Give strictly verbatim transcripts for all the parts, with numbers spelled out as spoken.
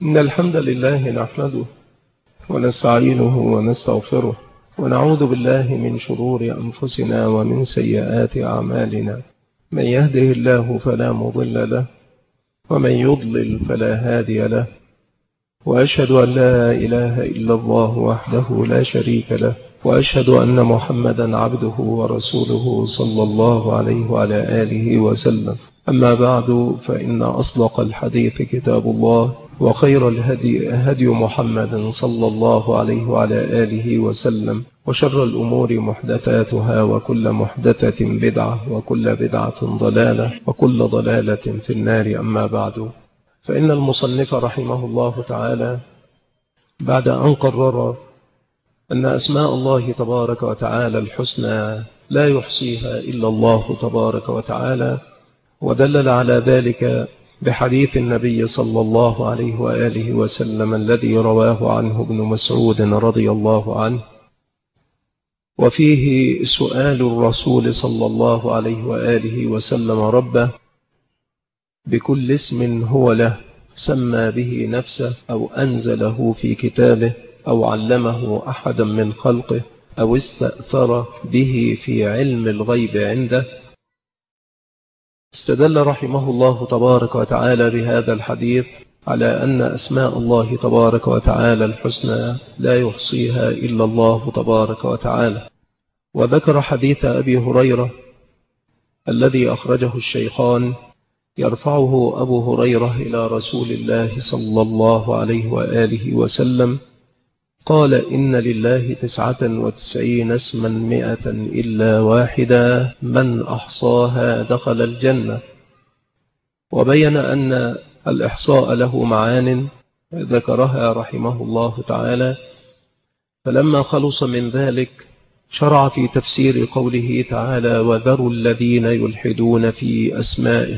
إن الحمد لله نحمده ونستعينه ونستغفره ونعوذ بالله من شرور أنفسنا ومن سيئات أعمالنا. من يهده الله فلا مضل له ومن يضلل فلا هادي له، وأشهد أن لا إله إلا الله وحده لا شريك له، وأشهد أن محمدا عبده ورسوله صلى الله عليه وعلى آله وسلم. أما بعد، فإن أصدق الحديث كتاب الله، وخير الهدي هدي محمد صلى الله عليه وعلى آله وسلم، وشر الأمور محدثاتها، وكل محدثة بدعة، وكل بدعة ضلالة، وكل ضلالة في النار. أما بعد، فإن المصنف رحمه الله تعالى بعد أن قرر أن أسماء الله تبارك وتعالى الحسنى لا يحصيها إلا الله تبارك وتعالى، ودلل على ذلك بحديث النبي صلى الله عليه وآله وسلم الذي رواه عنه ابن مسعود رضي الله عنه، وفيه سؤال الرسول صلى الله عليه وآله وسلم ربه بكل اسم هو له سمى به نفسه أو أنزله في كتابه أو علمه أحدا من خلقه أو استأثر به في علم الغيب عنده. استدل رحمه الله تبارك وتعالى بهذا الحديث على أن أسماء الله تبارك وتعالى الحسنى لا يحصيها إلا الله تبارك وتعالى، وذكر حديث أبي هريرة الذي أخرجه الشيخان يرفعه أبو هريرة إلى رسول الله صلى الله عليه وآله وسلم قال: إن لله تسعة وتسعين اسما مئة إلا واحدا من أحصاها دخل الجنة. وبين أن الإحصاء له معان ذكرها رحمه الله تعالى، فلما خلص من ذلك شرع في تفسير قوله تعالى: وذروا الذين يلحدون في أسمائه.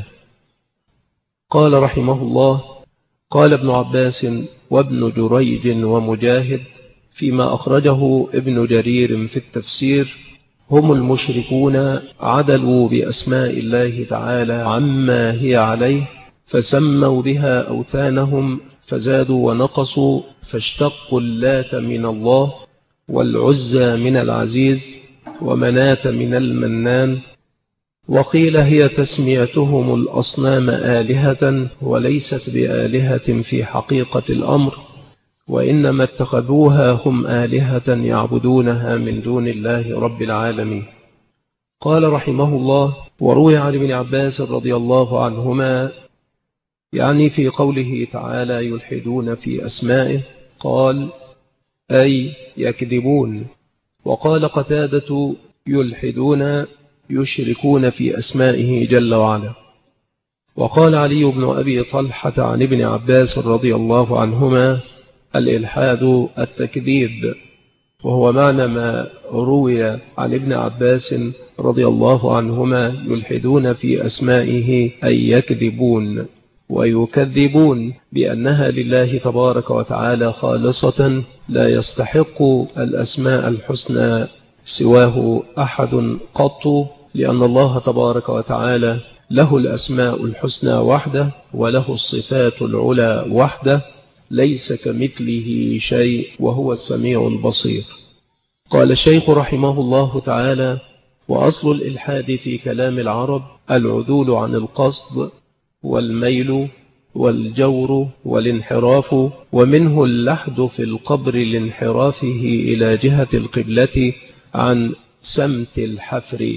قال رحمه الله: قال ابن عباس وابن جريج ومجاهد فيما أخرجه ابن جرير في التفسير: هم المشركون عدلوا بأسماء الله تعالى عما هي عليه، فسموا بها أوثانهم فزادوا ونقصوا، فاشتقوا اللات من الله، والعزى من العزيز، ومناة من المنان. وقيل هي تسميتهم الأصنام آلهة وليست بآلهة في حقيقة الأمر، وإنما اتخذوها هم آلهة يعبدونها من دون الله رب العالمين. قال رحمه الله: وروي عن ابن عباس رضي الله عنهما يعني في قوله تعالى يلحدون في أسمائه قال: أي يكذبون. وقال قتادة: يلحدون يشركون في أسمائه جل وعلا. وقال علي بن أبي طلحة عن ابن عباس رضي الله عنهما: الإلحاد التكذيب، وهو معنى ما روي عن ابن عباس رضي الله عنهما: يلحدون في أسمائه أي يكذبون ويكذبون بأنها لله تبارك وتعالى خالصة، لا يستحق الأسماء الحسنى سواه أحد قط، لأن الله تبارك وتعالى له الأسماء الحسنى وحده، وله الصفات العلى وحده، ليس كمثله شيء، وهو السميع البصير. قال الشيخ رحمه الله تعالى: وأصل الإلحاد في كلام العرب العدول عن القصد والميل والجور والانحراف، ومنه اللحد في القبر لانحرافه إلى جهة القبلة عن سمت الحفر.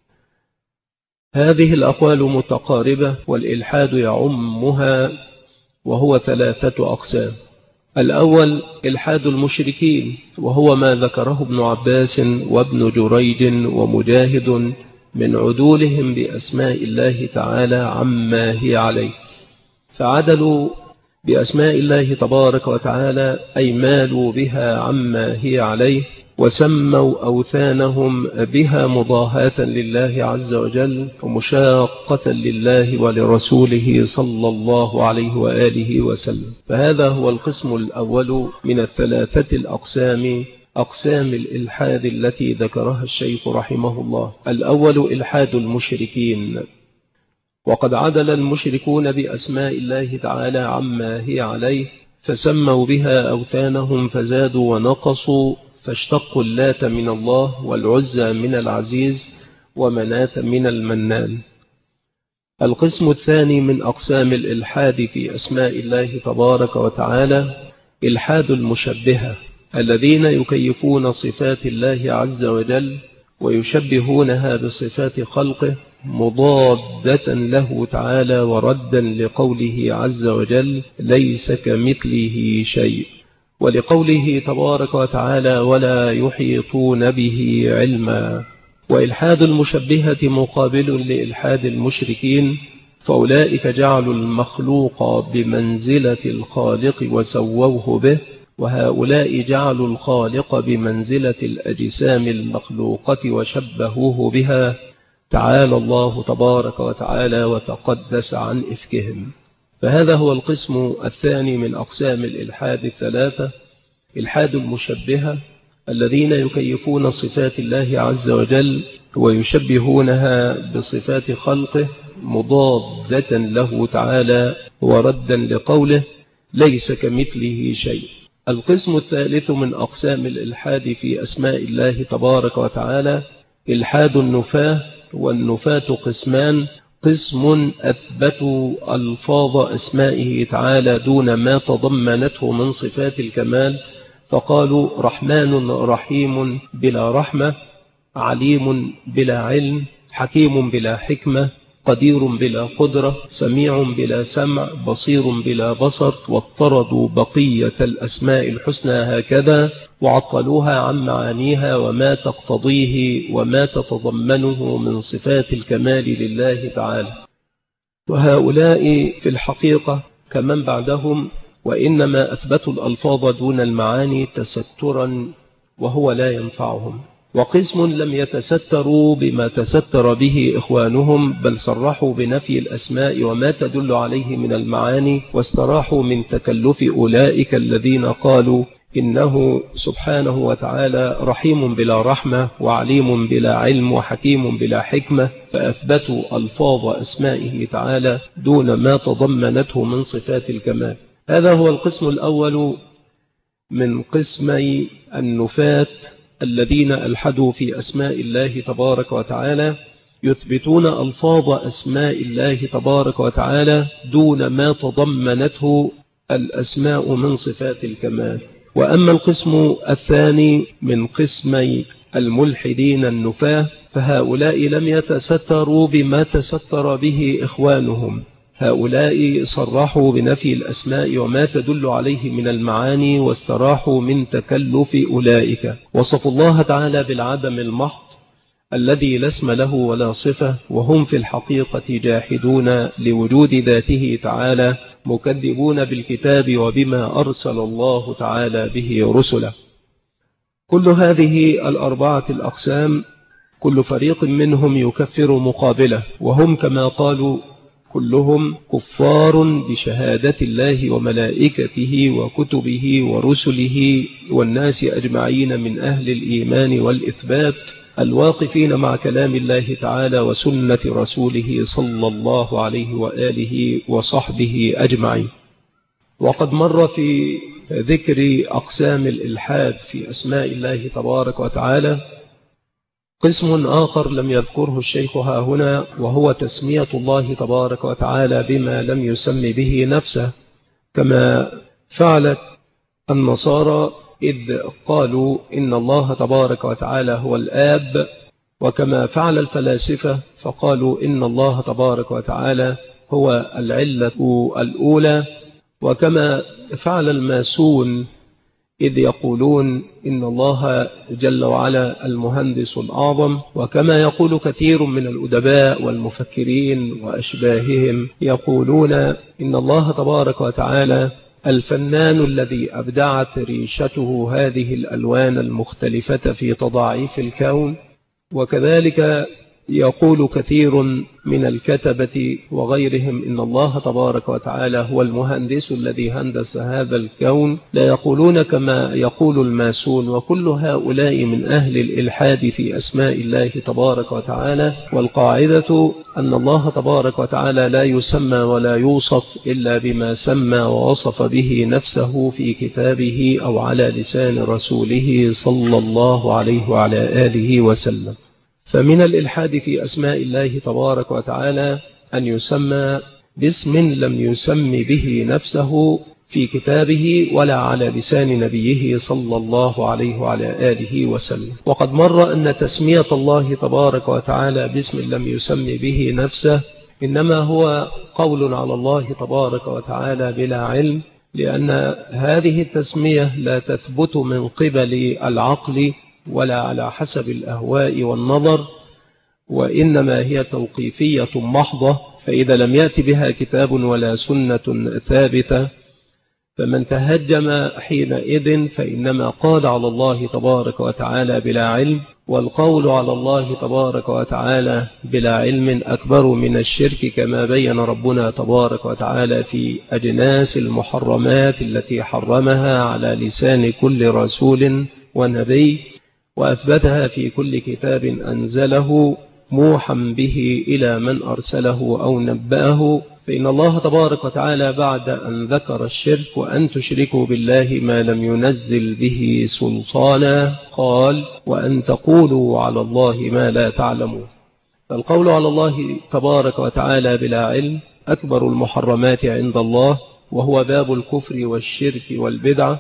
هذه الأقوال متقاربة، والإلحاد يعمها، وهو ثلاثة أقسام. الأول إلحاد المشركين، وهو ما ذكره ابن عباس وابن جريج ومجاهد من عدولهم بأسماء الله تعالى عما هي عليه، فعدلوا بأسماء الله تبارك وتعالى أي مالوا بها عما هي عليه، وسموا أوثانهم بها مضاهاة لله عز وجل ومشاقة لله ولرسوله صلى الله عليه وآله وسلم. فهذا هو القسم الأول من الثلاثة الأقسام، أقسام الإلحاد التي ذكرها الشيخ رحمه الله. الأول إلحاد المشركين، وقد عدل المشركون بأسماء الله تعالى عما هي عليه، فسموا بها أوثانهم فزادوا ونقصوا، فاشتقوا اللات من الله والعزى من العزيز ومناة من المنان. القسم الثاني من أقسام الإلحاد في أسماء الله تبارك وتعالى إلحاد المشبهة، الذين يكيفون صفات الله عز وجل ويشبهونها بصفات خلقه مضادة له تعالى، وردا لقوله عز وجل ليس كمثله شيء، ولقوله تبارك وتعالى ولا يحيطون به علما. وإلحاد المشبهة مقابل لإلحاد المشركين، فأولئك جعلوا المخلوق بمنزلة الخالق وسووه به، وهؤلاء جعلوا الخالق بمنزلة الأجسام المخلوقة وشبهوه بها، تعالى الله تبارك وتعالى وتقدس عن إفكهم. فهذا هو القسم الثاني من أقسام الإلحاد الثلاثة، إلحاد المشبهة الذين يكيفون صفات الله عز وجل ويشبهونها بصفات خلقه مضادة له تعالى، وردا لقوله ليس كمثله شيء. القسم الثالث من أقسام الإلحاد في أسماء الله تبارك وتعالى إلحاد النفاة. والنفاة قسمان: قسم أثبتوا ألفاظ أسمائه تعالى دون ما تضمنته من صفات الكمال، فقالوا رحمن رحيم بلا رحمة، عليم بلا علم، حكيم بلا حكمة، قدير بلا قدرة، سميع بلا سمع، بصير بلا بصر، واضطردوا بقية الأسماء الحسنى هكذا، وعطلوها عن معانيها وما تقتضيه وما تتضمنه من صفات الكمال لله تعالى. وهؤلاء في الحقيقة كمن بعدهم، وإنما أثبتوا الألفاظ دون المعاني تسترا وهو لا ينفعهم. وقسم لم يتستروا بما تستر به إخوانهم، بل صرحوا بنفي الأسماء وما تدل عليه من المعاني، واستراحوا من تكلف أولئك الذين قالوا إنه سبحانه وتعالى رحيم بلا رحمة، وعليم بلا علم، وحكيم بلا حكمة، فأثبتوا ألفاظ أسمائه تعالى دون ما تضمنته من صفات الكمال. هذا هو القسم الأول من قسمي النفاة الذين ألحدوا في أسماء الله تبارك وتعالى، يثبتون ألفاظ أسماء الله تبارك وتعالى دون ما تضمنته الأسماء من صفات الكمال. وأما القسم الثاني من قسمي الملحدين النفاة، فهؤلاء لم يتستروا بما تستر به إخوانهم، هؤلاء صرحوا بنفي الأسماء وما تدل عليه من المعاني، واستراحوا من تكلف أولئك، وصفوا الله تعالى بالعدم المحض الذي لا اسم له ولا صفة، وهم في الحقيقة جاحدون لوجود ذاته تعالى، مكذبون بالكتاب وبما أرسل الله تعالى به رسله. كل هذه الأربعة الأقسام كل فريق منهم يكفر مقابله، وهم كما قالوا كلهم كفار بشهادة الله وملائكته وكتبه ورسله والناس أجمعين من أهل الإيمان والإثبات، الواقفين مع كلام الله تعالى وسنة رسوله صلى الله عليه وآله وصحبه أجمعين. وقد مر في ذكر أقسام الإلحاد في أسماء الله تبارك وتعالى قسم آخر لم يذكره الشيخ ها هنا، وهو تسمية الله تبارك وتعالى بما لم يسم به نفسه، كما فعلت النصارى إذ قالوا إن الله تبارك وتعالى هو الآب، وكما فعل الفلاسفة فقالوا إن الله تبارك وتعالى هو العلة الأولى، وكما فعل الماسون إذ يقولون إن الله جل وعلا المهندس الأعظم، وكما يقول كثير من الأدباء والمفكرين وأشباههم يقولون إن الله تبارك وتعالى الفنان الذي أبدعت ريشته هذه الألوان المختلفة في تضاعيف الكون. وكذلك يقول كثير من الكتبة وغيرهم إن الله تبارك وتعالى هو المهندس الذي هندس هذا الكون، لا يقولون كما يقول الماسون، وكل هؤلاء من أهل الإلحاد في أسماء الله تبارك وتعالى. والقاعدة أن الله تبارك وتعالى لا يسمى ولا يوصف إلا بما سمى ووصف به نفسه في كتابه أو على لسان رسوله صلى الله عليه وعلى آله وسلم. فمن الإلحاد في أسماء الله تبارك وتعالى أن يسمى باسم لم يسم به نفسه في كتابه ولا على لسان نبيه صلى الله عليه وعلى آله وسلم. وقد مر أن تسمية الله تبارك وتعالى باسم لم يسم به نفسه إنما هو قول على الله تبارك وتعالى بلا علم، لأن هذه التسمية لا تثبت من قبل العقل ولا على حسب الأهواء والنظر، وإنما هي توقيفية محضة. فإذا لم يأتي بها كتاب ولا سنة ثابتة فمن تهجم حينئذ فإنما قال على الله تبارك وتعالى بلا علم، والقول على الله تبارك وتعالى بلا علم أكبر من الشرك، كما بين ربنا تبارك وتعالى في أجناس المحرمات التي حرمها على لسان كل رسول ونبي، وأثبتها في كل كتاب أنزله موحى به إلى من أرسله أو نبأه. فإن الله تبارك وتعالى بعد أن ذكر الشرك وأن تشركوا بالله ما لم ينزل به سلطانا قال وأن تقولوا على الله ما لا تعلمون. فالقول على الله تبارك وتعالى بلا علم أكبر المحرمات عند الله، وهو باب الكفر والشرك والبدعة،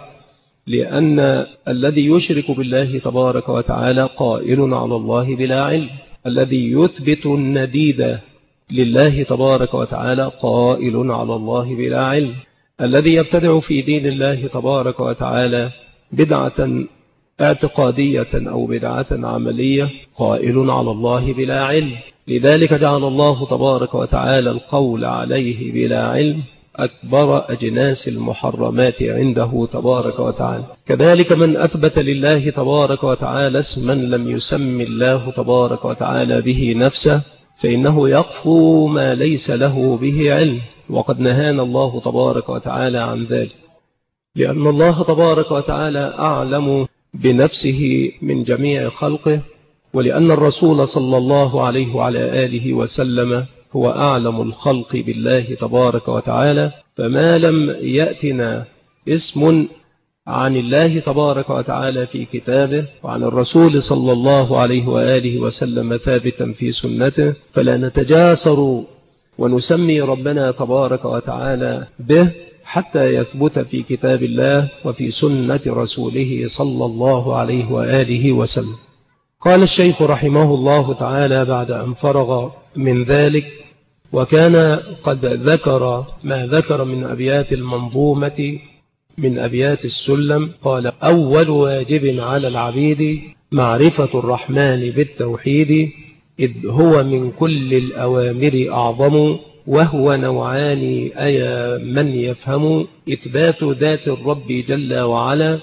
لأن الذي يشرك بالله تبارك وتعالى قائل على الله بلا علم، الذي يثبت النديد لله تبارك وتعالى قائل على الله بلا علم، الذي يبتدع في دين الله تبارك وتعالى بدعة اعتقادية أو بدعة عملية قائل على الله بلا علم. لذلك جعل الله تبارك وتعالى القول عليه بلا علم أكبر أجناس المحرمات عنده تبارك وتعالى. كذلك من أثبت لله تبارك وتعالى اسما لم يسم الله تبارك وتعالى به نفسه فإنه يقفو ما ليس له به علم، وقد نهانا الله تبارك وتعالى عن ذلك، لأن الله تبارك وتعالى أعلم بنفسه من جميع خلقه، ولأن الرسول صلى الله عليه وعلى آله وسلم هو أعلم الخلق بالله تبارك وتعالى. فما لم يأتنا اسم عن الله تبارك وتعالى في كتابه وعن الرسول صلى الله عليه وآله وسلم ثابتا في سنته فلا نتجاسر ونسمي ربنا تبارك وتعالى به حتى يثبت في كتاب الله وفي سنة رسوله صلى الله عليه وآله وسلم. قال الشيخ رحمه الله تعالى بعد أن فرغ من ذلك وكان قد ذكر ما ذكر من أبيات المنظومة من أبيات السلم، قال أول واجب على العبيد معرفة الرحمن بالتوحيد، إذ هو من كل الأوامر أعظم وهو نوعان أيا من يفهم، إثبات ذات الرب جل وعلا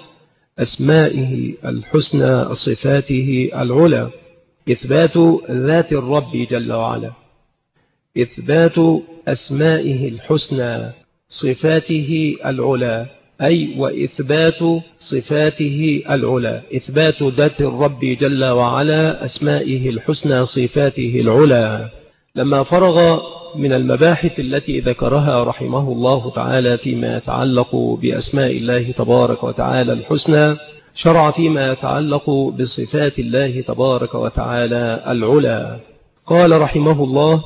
أسمائه الحسنى صفاته العلى. إثبات ذات الرب جل وعلا، إثبات أسمائه الحسنى صفاته العلى، أي وإثبات صفاته العلى، إثبات ذات الرب جل وعلا أسمائه الحسنى صفاته العلى. لما فرغ من المباحث التي ذكرها رحمه الله تعالى فيما يتعلق بأسماء الله تبارك وتعالى الحسنى، شرع فيما يتعلق بصفات الله تبارك وتعالى العلى. قال رحمه الله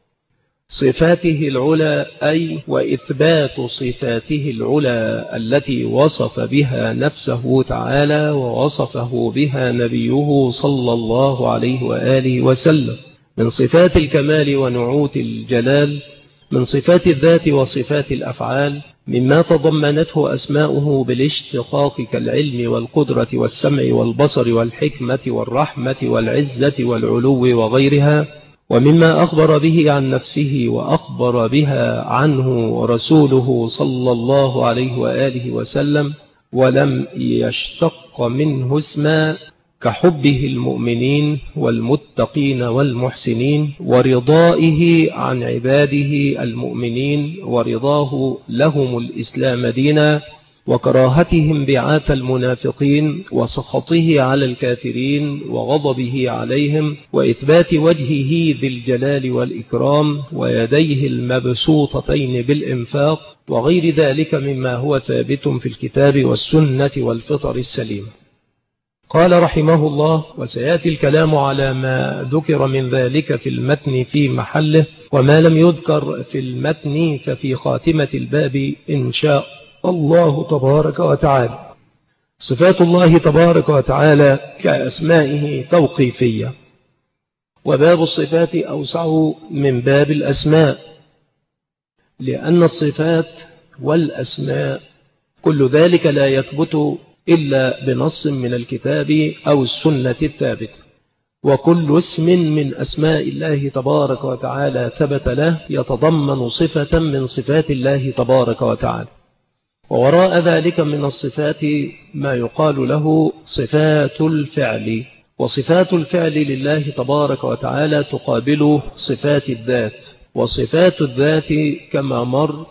صفاته العلى، أي وإثبات صفاته العلى التي وصف بها نفسه تعالى ووصفه بها نبيه صلى الله عليه وآله وسلم من صفات الكمال ونعوت الجلال، من صفات الذات وصفات الأفعال، مما تضمنته أسماؤه بالاشتقاق كالعلم والقدرة والسمع والبصر والحكمة والرحمة والعزة والعلو وغيرها، ومما أخبر به عن نفسه وأخبر بها عنه رسوله صلى الله عليه وآله وسلم، ولم يشتق منه اسما كحبه المؤمنين والمتقين والمحسنين، ورضائه عن عباده المؤمنين، ورضاه لهم الإسلام دينا، وكراهتهم بعاث المنافقين، وسخطه على الكافرين، وغضبه عليهم، وإثبات وجهه ذي الجلال والإكرام، ويديه المبسوطتين بالإنفاق، وغير ذلك مما هو ثابت في الكتاب والسنة والفطر السليم. قال رحمه الله: وسيأتي الكلام على ما ذكر من ذلك في المتن في محله، وما لم يذكر في المتن ففي خاتمة الباب إن شاء الله تبارك وتعالى. صفات الله تبارك وتعالى كأسمائه توقيفية، وباب الصفات أوسع من باب الأسماء، لأن الصفات والأسماء كل ذلك لا يثبت إلا بنص من الكتاب أو السنة الثابتة، وكل اسم من أسماء الله تبارك وتعالى ثبت له يتضمن صفة من صفات الله تبارك وتعالى. ووراء ذلك من الصفات ما يقال له صفات الفعل، وصفات الفعل لله تبارك وتعالى تقابل صفات الذات، وصفات الذات كما مر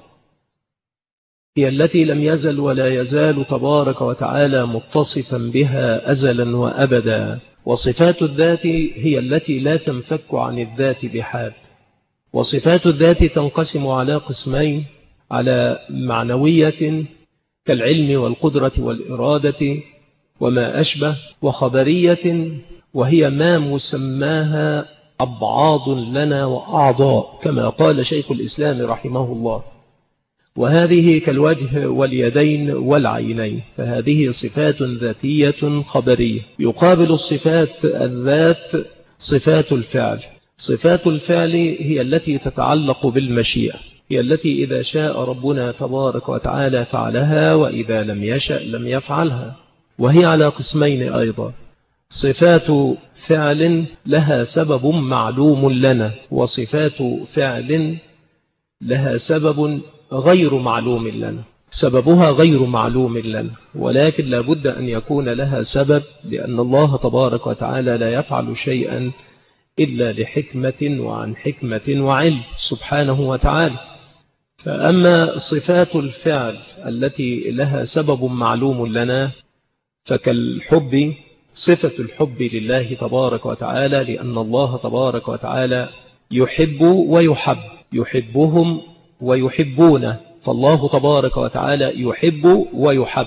هي التي لم يزل ولا يزال تبارك وتعالى متصفا بها أزلا وأبدا، وصفات الذات هي التي لا تنفك عن الذات بحال. وصفات الذات تنقسم على قسمين: على معنوية كالعلم والقدرة والإرادة وما أشبه، وخبرية وهي ما مسماها أبعاض لنا وأعضاء، كما قال شيخ الإسلام رحمه الله، وهذه كالوجه واليدين والعينين، فهذه صفات ذاتية خبرية. يقابل الصفات الذات صفات الفعل. صفات الفعل هي التي تتعلق بالمشيئة، هي التي إذا شاء ربنا تبارك وتعالى فعلها، وإذا لم يشأ لم يفعلها، وهي على قسمين أيضا: صفات فعل لها سبب معلوم لنا، وصفات فعل لها سبب غير معلوم لنا. سببها غير معلوم لنا، ولكن لا بد أن يكون لها سبب، لأن الله تبارك وتعالى لا يفعل شيئا إلا لحكمة وعن حكمة وعلم سبحانه وتعالى. فأما صفات الفعل التي لها سبب معلوم لنا فكالحب، صفة الحب لله تبارك وتعالى، لأن الله تبارك وتعالى يحب ويحب، يحبهم ويحبونه، فالله تبارك وتعالى يحب ويحب.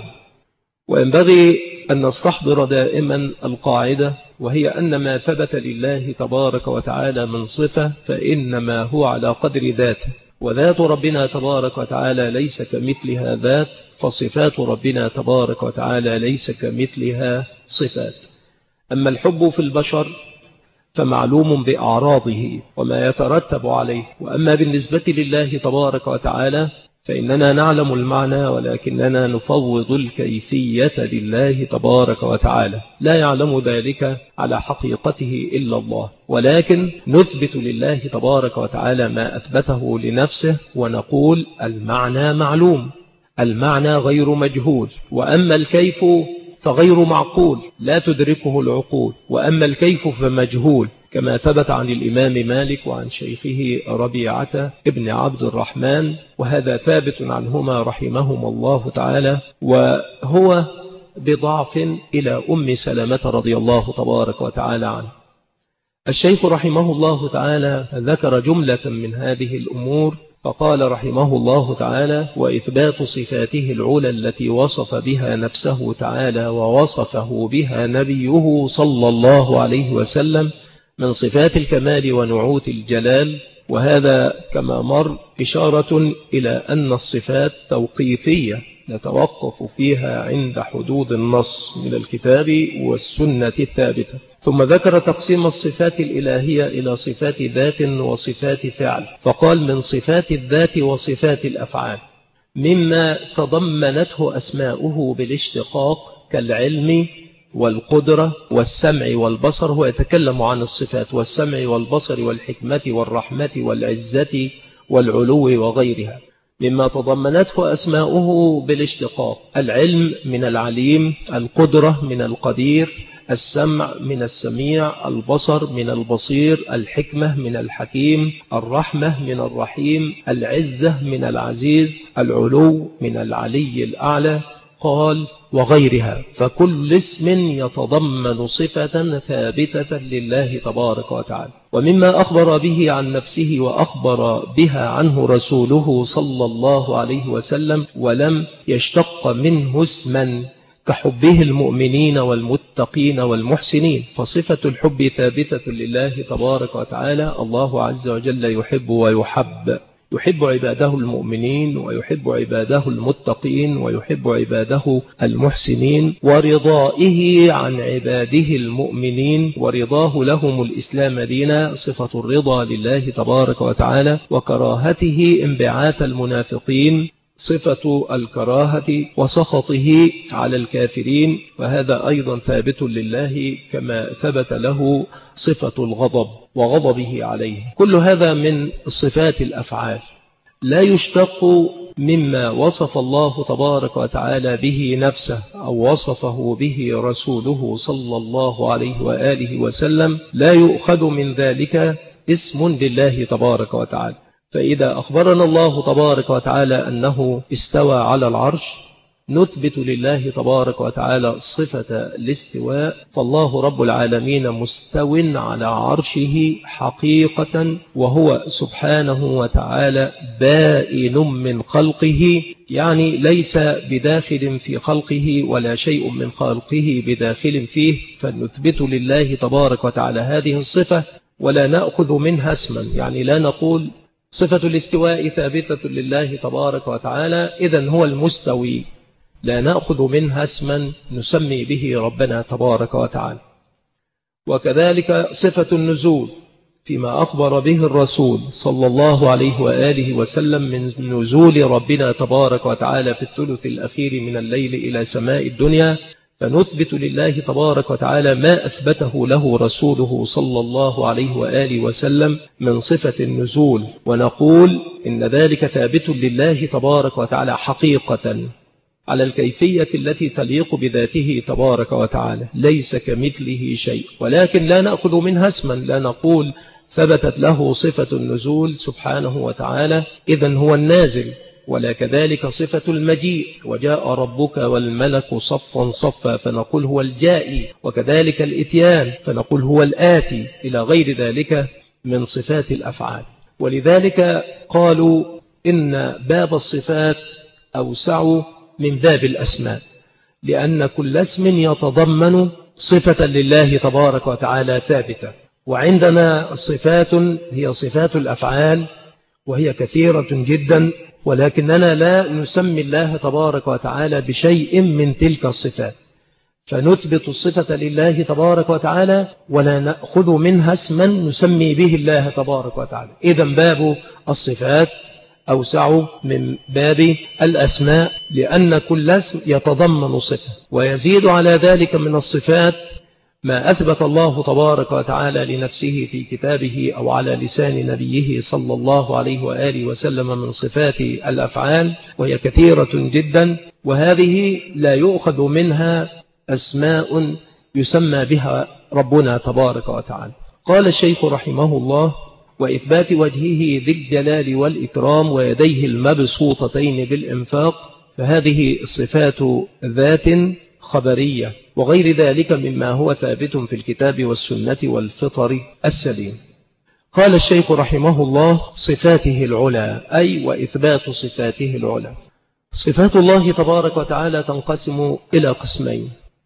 وينبغي أن نستحضر دائما القاعدة، وهي أن ما ثبت لله تبارك وتعالى من صفة فإنما هو على قدر ذاته، وذات ربنا تبارك وتعالى ليس كمثلها ذات، فصفات ربنا تبارك وتعالى ليس كمثلها صفات. أما الحب في البشر فمعلوم بأعراضه وما يترتب عليه، وأما بالنسبة لله تبارك وتعالى فإننا نعلم المعنى، ولكننا نفوض الكيفية لله تبارك وتعالى، لا يعلم ذلك على حقيقته إلا الله، ولكن نثبت لله تبارك وتعالى ما أثبته لنفسه، ونقول المعنى معلوم، المعنى غير مجهول، وأما الكيف فغير معقول لا تدركه العقول، وأما الكيف فمجهول، كما ثبت عن الإمام مالك وعن شيخه ربيعة ابن عبد الرحمن، وهذا ثابت عنهما رحمهما الله تعالى، وهو بضعف إلى أم سلمة رضي الله تبارك وتعالى عنه. الشيخ رحمه الله تعالى ذكر جملة من هذه الأمور، فقال رحمه الله تعالى: وإثبات صفاته العلى التي وصف بها نفسه تعالى ووصفه بها نبيه صلى الله عليه وسلم من صفات الكمال ونعوت الجلال. وهذا كما مر إشارة إلى أن الصفات توقيفية نتوقف فيها عند حدود النص من الكتاب والسنة الثابتة. ثم ذكر تقسيم الصفات الإلهية إلى صفات ذات وصفات فعل، فقال: من صفات الذات وصفات الأفعال مما تضمنته أسماؤه بالاشتقاق كالعلم والقدرة والسمع والبصر. هو يتكلم عن الصفات والسمع والبصر والحكمة والرحمة والعزة والعلو وغيرها، مما تضمنته أسماؤه بالاشتقاق: العلم من العليم، القدرة من القدير، السمع من السميع، البصر من البصير، الحكمة من الحكيم، الرحمة من الرحيم، العزة من العزيز، العلو من العلي الأعلى. قال وغيرها، فكل اسم يتضمن صفة ثابتة لله تبارك وتعالى. ومما أخبر به عن نفسه وأخبر بها عنه رسوله صلى الله عليه وسلم ولم يشتق منه اسما كحبه المؤمنين والمتقين والمحسنين، فصفة الحب ثابتة لله تبارك وتعالى. الله عز وجل يحب ويحب، يحب عباده المؤمنين ويحب عباده المتقين ويحب عباده المحسنين، ورضائه عن عباده المؤمنين ورضاه لهم الإسلام دينا، صفة الرضا لله تبارك وتعالى، وكراهته انبعاث المنافقين، صفة الكراهة، وسخطه على الكافرين، وهذا أيضا ثابت لله كما ثبت له صفة الغضب وغضبه عليه. كل هذا من صفات الأفعال، لا يشتق مما وصف الله تبارك وتعالى به نفسه أو وصفه به رسوله صلى الله عليه وآله وسلم، لا يؤخذ من ذلك اسم لله تبارك وتعالى. فإذا أخبرنا الله تبارك وتعالى أنه استوى على العرش، نثبت لله تبارك وتعالى صفة الاستواء، فالله رب العالمين مستو على عرشه حقيقة، وهو سبحانه وتعالى بائن من خلقه، يعني ليس بداخل في خلقه ولا شيء من خلقه بداخل فيه، فنثبت لله تبارك وتعالى هذه الصفة ولا نأخذ منها اسما، يعني لا نقول صفة الاستواء ثابتة لله تبارك وتعالى إذن هو المستوي، لا نأخذ منها اسما نسمي به ربنا تبارك وتعالى. وكذلك صفة النزول فيما أخبر به الرسول صلى الله عليه وآله وسلم من نزول ربنا تبارك وتعالى في الثلث الأخير من الليل إلى سماء الدنيا، فنثبت لله تبارك وتعالى ما أثبته له رسوله صلى الله عليه وآله وسلم من صفة النزول، ونقول إن ذلك ثابت لله تبارك وتعالى حقيقة على الكيفية التي تليق بذاته تبارك وتعالى، ليس كمثله شيء، ولكن لا نأخذ منها اسما، لا نقول ثبتت له صفة النزول سبحانه وتعالى إذن هو النازل، ولا كذلك صفة المجيء وجاء ربك والملك صفا صفا فنقول هو الجائي، وكذلك الإتيان فنقول هو الآتي، إلى غير ذلك من صفات الأفعال. ولذلك قالوا إن باب الصفات أوسع من باب الأسماء، لأن كل اسم يتضمن صفة لله تبارك وتعالى ثابتة، وعندنا صفات هي صفات الأفعال وهي كثيرة جدا، ولكننا لا نسمي الله تبارك وتعالى بشيء من تلك الصفات، فنثبت الصفة لله تبارك وتعالى ولا نأخذ منها اسما نسمي به الله تبارك وتعالى. إذن باب الصفات أوسع من باب الأسماء، لأن كل اسم يتضمن صفة، ويزيد على ذلك من الصفات ما أثبت الله تبارك وتعالى لنفسه في كتابه أو على لسان نبيه صلى الله عليه وآله وسلم من صفات الأفعال، وهي كثيرة جدا، وهذه لا يؤخذ منها أسماء يسمى بها ربنا تبارك وتعالى. قال الشيخ رحمه الله: وإثبات وجهه ذي الجلال والإكرام ويديه المبسوطتين بالإنفاق، فهذه صفات ذات خبرية، وغير ذلك مما هو ثابت في الكتاب والسنة والفطر السليم. قال الشيخ رحمه الله: صفاته العلى، أي وإثبات صفاته العلى. صفات الله تبارك وتعالى تنقسم إلى قسمين: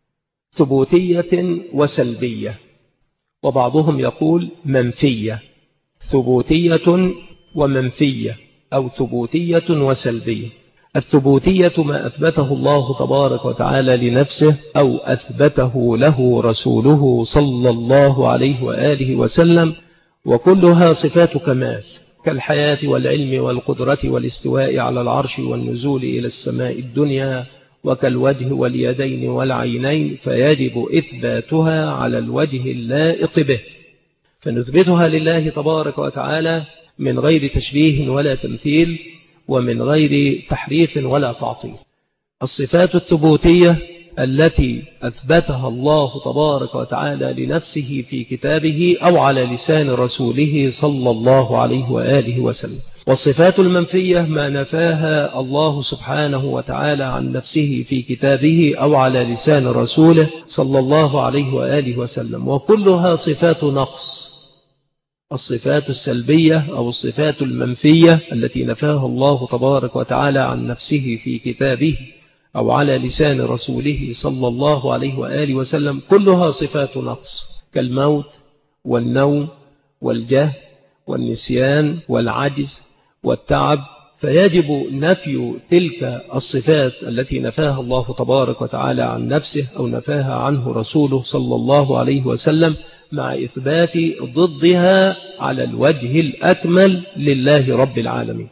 ثبوتية وسلبية، وبعضهم يقول منفية. ثبوتية ومنفية أو ثبوتية وسلبية. الثبوتية ما أثبته الله تبارك وتعالى لنفسه أو أثبته له رسوله صلى الله عليه وآله وسلم، وكلها صفات كمال كالحياة والعلم والقدرة والاستواء على العرش والنزول إلى السماء الدنيا، وكالوجه واليدين والعينين، فيجب إثباتها على الوجه اللائق به، فنثبتها لله تبارك وتعالى من غير تشبيه ولا تمثيل، ومن غير تحريف ولا تعطيل. الصفات الثبوتية التي أثبتها الله تبارك وتعالى لنفسه في كتابه أو على لسان رسوله صلى الله عليه وآله وسلم. والصفات المنفية ما نفاها الله سبحانه وتعالى عن نفسه في كتابه أو على لسان رسوله صلى الله عليه وآله وسلم، وكلها صفات نقص. الصفات السلبية أو الصفات المنفية التي نفاها الله تبارك وتعالى عن نفسه في كتابه أو على لسان رسوله صلى الله عليه وآله وسلم كلها صفات نقص، كالموت والنوم والجهل والنسيان والعجز والتعب. فيجب نفي تلك الصفات التي نفاها الله تبارك وتعالى عن نفسه أو نفاها عنه رسوله صلى الله عليه وسلم، مع إثبات ضدها على الوجه الأكمل لله رب العالمين.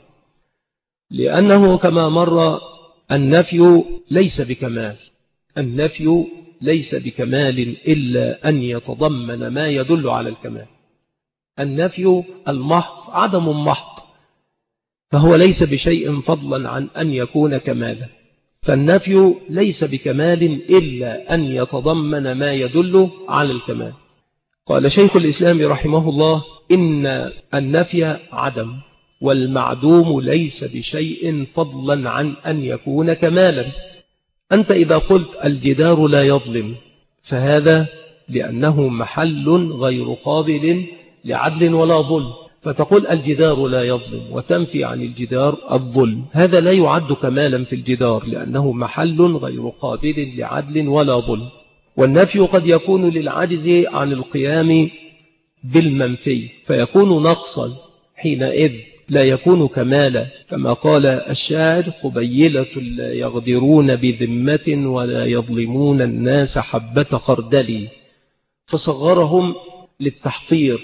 لأنه كما مر النفي ليس بكمال، النفي ليس بكمال إلا أن يتضمن ما يدل على الكمال. النفي المحض عدم محض، فهو ليس بشيء فضلا عن أن يكون كمالا. فالنفي ليس بكمال إلا أن يتضمن ما يدل على الكمال. قال شيخ الإسلام رحمه الله: إن النفي عدم، والمعدوم ليس بشيء فضلا عن أن يكون كمالا. أنت إذا قلت الجدار لا يظلم، فهذا لأنه محل غير قابل لعدل ولا ظلم، فتقول الجدار لا يظلم وتنفي عن الجدار الظلم، هذا لا يعد كمالا في الجدار لأنه محل غير قابل لعدل ولا ظلم. والنفي قد يكون للعجز عن القيام بالمنفي فيكون نقصا، حينئذ لا يكون كمالا، كما قال الشاعر: قبيلة لا يغدرون بذمة ولا يظلمون الناس حبة خردل، فصغرهم للتحقير.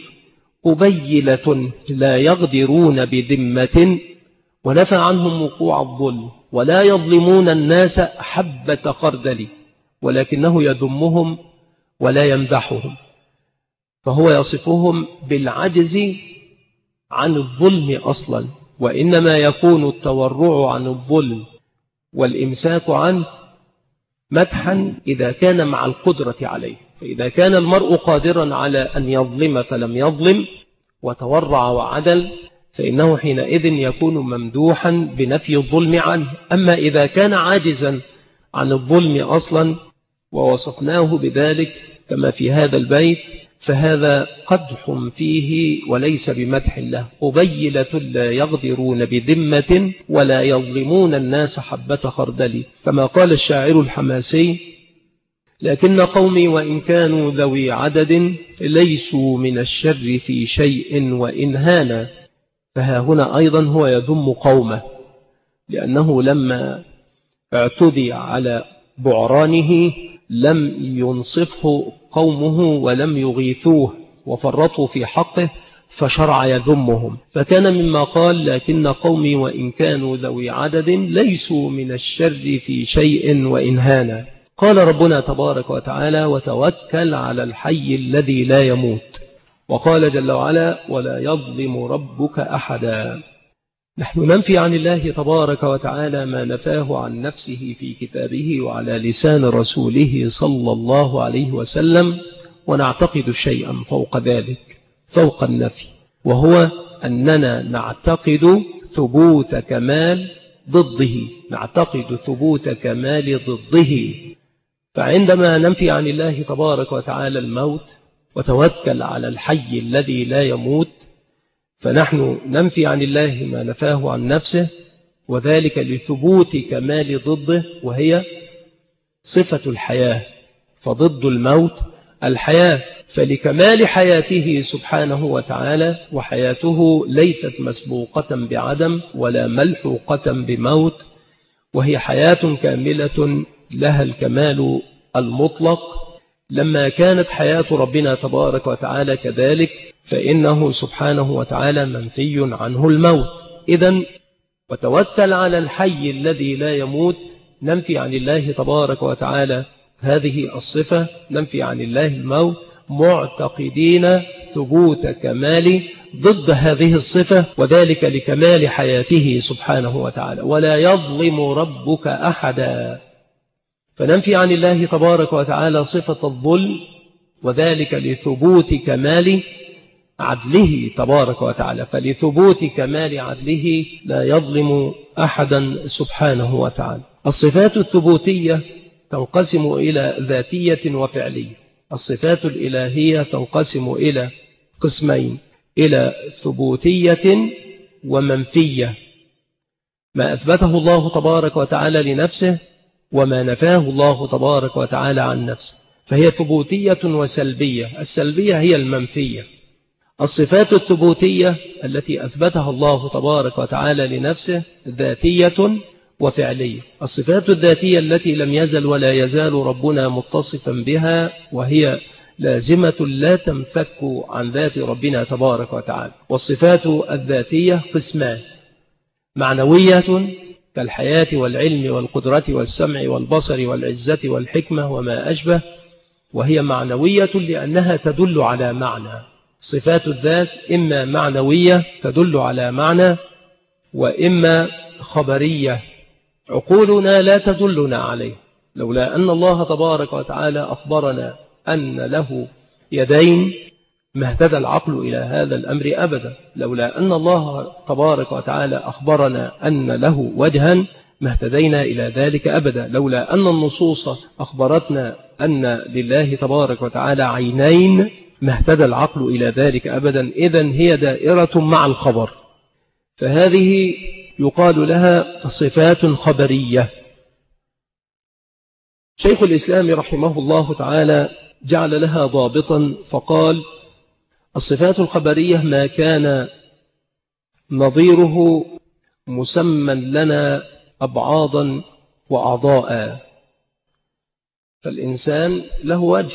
قبيلة لا يغدرون بذمة ونفى عنهم وقوع الظلم، ولا يظلمون الناس حبة خردل، ولكنه يذمهم ولا يمدحهم، فهو يصفهم بالعجز عن الظلم أصلا، وإنما يكون التورع عن الظلم والإمساك عنه مدحا إذا كان مع القدرة عليه. فإذا كان المرء قادرا على أن يظلم فلم يظلم وتورع وعدل، فإنه حينئذ يكون ممدوحا بنفي الظلم عنه. أما إذا كان عاجزا عن الظلم أصلا ووصفناه بذلك كما في هذا البيت، فهذا قدح فيه وليس بمدح له. قبيلة لا يغدرون بذمة ولا يظلمون الناس حبة خردل، كما قال الشاعر الحماسي: لكن قومي وإن كانوا ذوي عدد ليسوا من الشر في شيء وإن هانا. فها هنا أيضا هو يذم قومه، لأنه لما اعتدي على بعرانه لم ينصفه قومه ولم يغيثوه وفرطوا في حقه، فشرع يذمهم. فكان مما قال: لكن قومي وإن كانوا ذوي عدد ليسوا من الشر في شيء وإن هانا. قال ربنا تبارك وتعالى: وتوكل على الحي الذي لا يموت. وقال جل وعلا: ولا يظلم ربك أحدا. نحن ننفي عن الله تبارك وتعالى ما نفاه عن نفسه في كتابه وعلى لسان رسوله صلى الله عليه وسلم، ونعتقد شيئا فوق ذلك، فوق النفي، وهو أننا نعتقد ثبوت كمال ضده، نعتقد ثبوت كمال ضده. فعندما ننفي عن الله تبارك وتعالى الموت وتوكل على الحي الذي لا يموت، فنحن ننفي عن الله ما نفاه عن نفسه، وذلك لثبوت كمال ضده، وهي صفة الحياة. فضد الموت الحياة، فلكمال حياته سبحانه وتعالى، وحياته ليست مسبوقة بعدم ولا ملحوقة بموت، وهي حياة كاملة لها الكمال المطلق. لما كانت حياة ربنا تبارك وتعالى كذلك، فإنه سبحانه وتعالى منفي عنه الموت. إذن وتوكل على الحي الذي لا يموت، ننفي عن الله تبارك وتعالى هذه الصفة، ننفي عن الله الموت، معتقدين ثبوت كمال ضد هذه الصفة، وذلك لكمال حياته سبحانه وتعالى. ولا يظلم ربك أحدا. فننفي عن الله تبارك وتعالى صفة الظلم، وذلك لثبوت كمال عدله تبارك وتعالى، فلثبوت كمال عدله لا يظلم أحدا سبحانه وتعالى. الصفات الثبوتية تنقسم إلى ذاتية وفعلية. الصفات الإلهية تنقسم إلى قسمين، إلى ثبوتية ومنفية، ما أثبته الله تبارك وتعالى لنفسه وما نفاه الله تبارك وتعالى عن نفسه، فهي ثبوتية وسلبية. السلبية هي المنفية. الصفات الثبوتية التي أثبتها الله تبارك وتعالى لنفسه ذاتية وفعلية. الصفات الذاتية التي لم يزل ولا يزال ربنا متصفا بها، وهي لازمة لا تنفك عن ذات ربنا تبارك وتعالى. والصفات الذاتية قسمان: معنوية كالحياة والعلم والقدرة والسمع والبصر والعزة والحكمة وما أشبه، وهي معنوية لأنها تدل على معنى. صفات الذات إما معنوية تدل على معنى، وإما خبرية عقولنا لا تدلنا عليه. لولا أن الله تبارك وتعالى أخبرنا أن له يدين ما اهتدى العقل إلى هذا الأمر أبدا. لولا أن الله تبارك وتعالى أخبرنا أن له وجها ما اهتدينا إلى ذلك أبدا. لولا أن النصوص أخبرتنا أن لله تبارك وتعالى عينين ما اهتدى العقل إلى ذلك أبدا. إذن هي دائرة مع الخبر، فهذه يقال لها صفات خبرية. شيخ الإسلام رحمه الله تعالى جعل لها ضابطا فقال: الصفات الخبرية ما كان نظيره مسمى لنا أبعاضا وأعضاء. فالإنسان له وجه،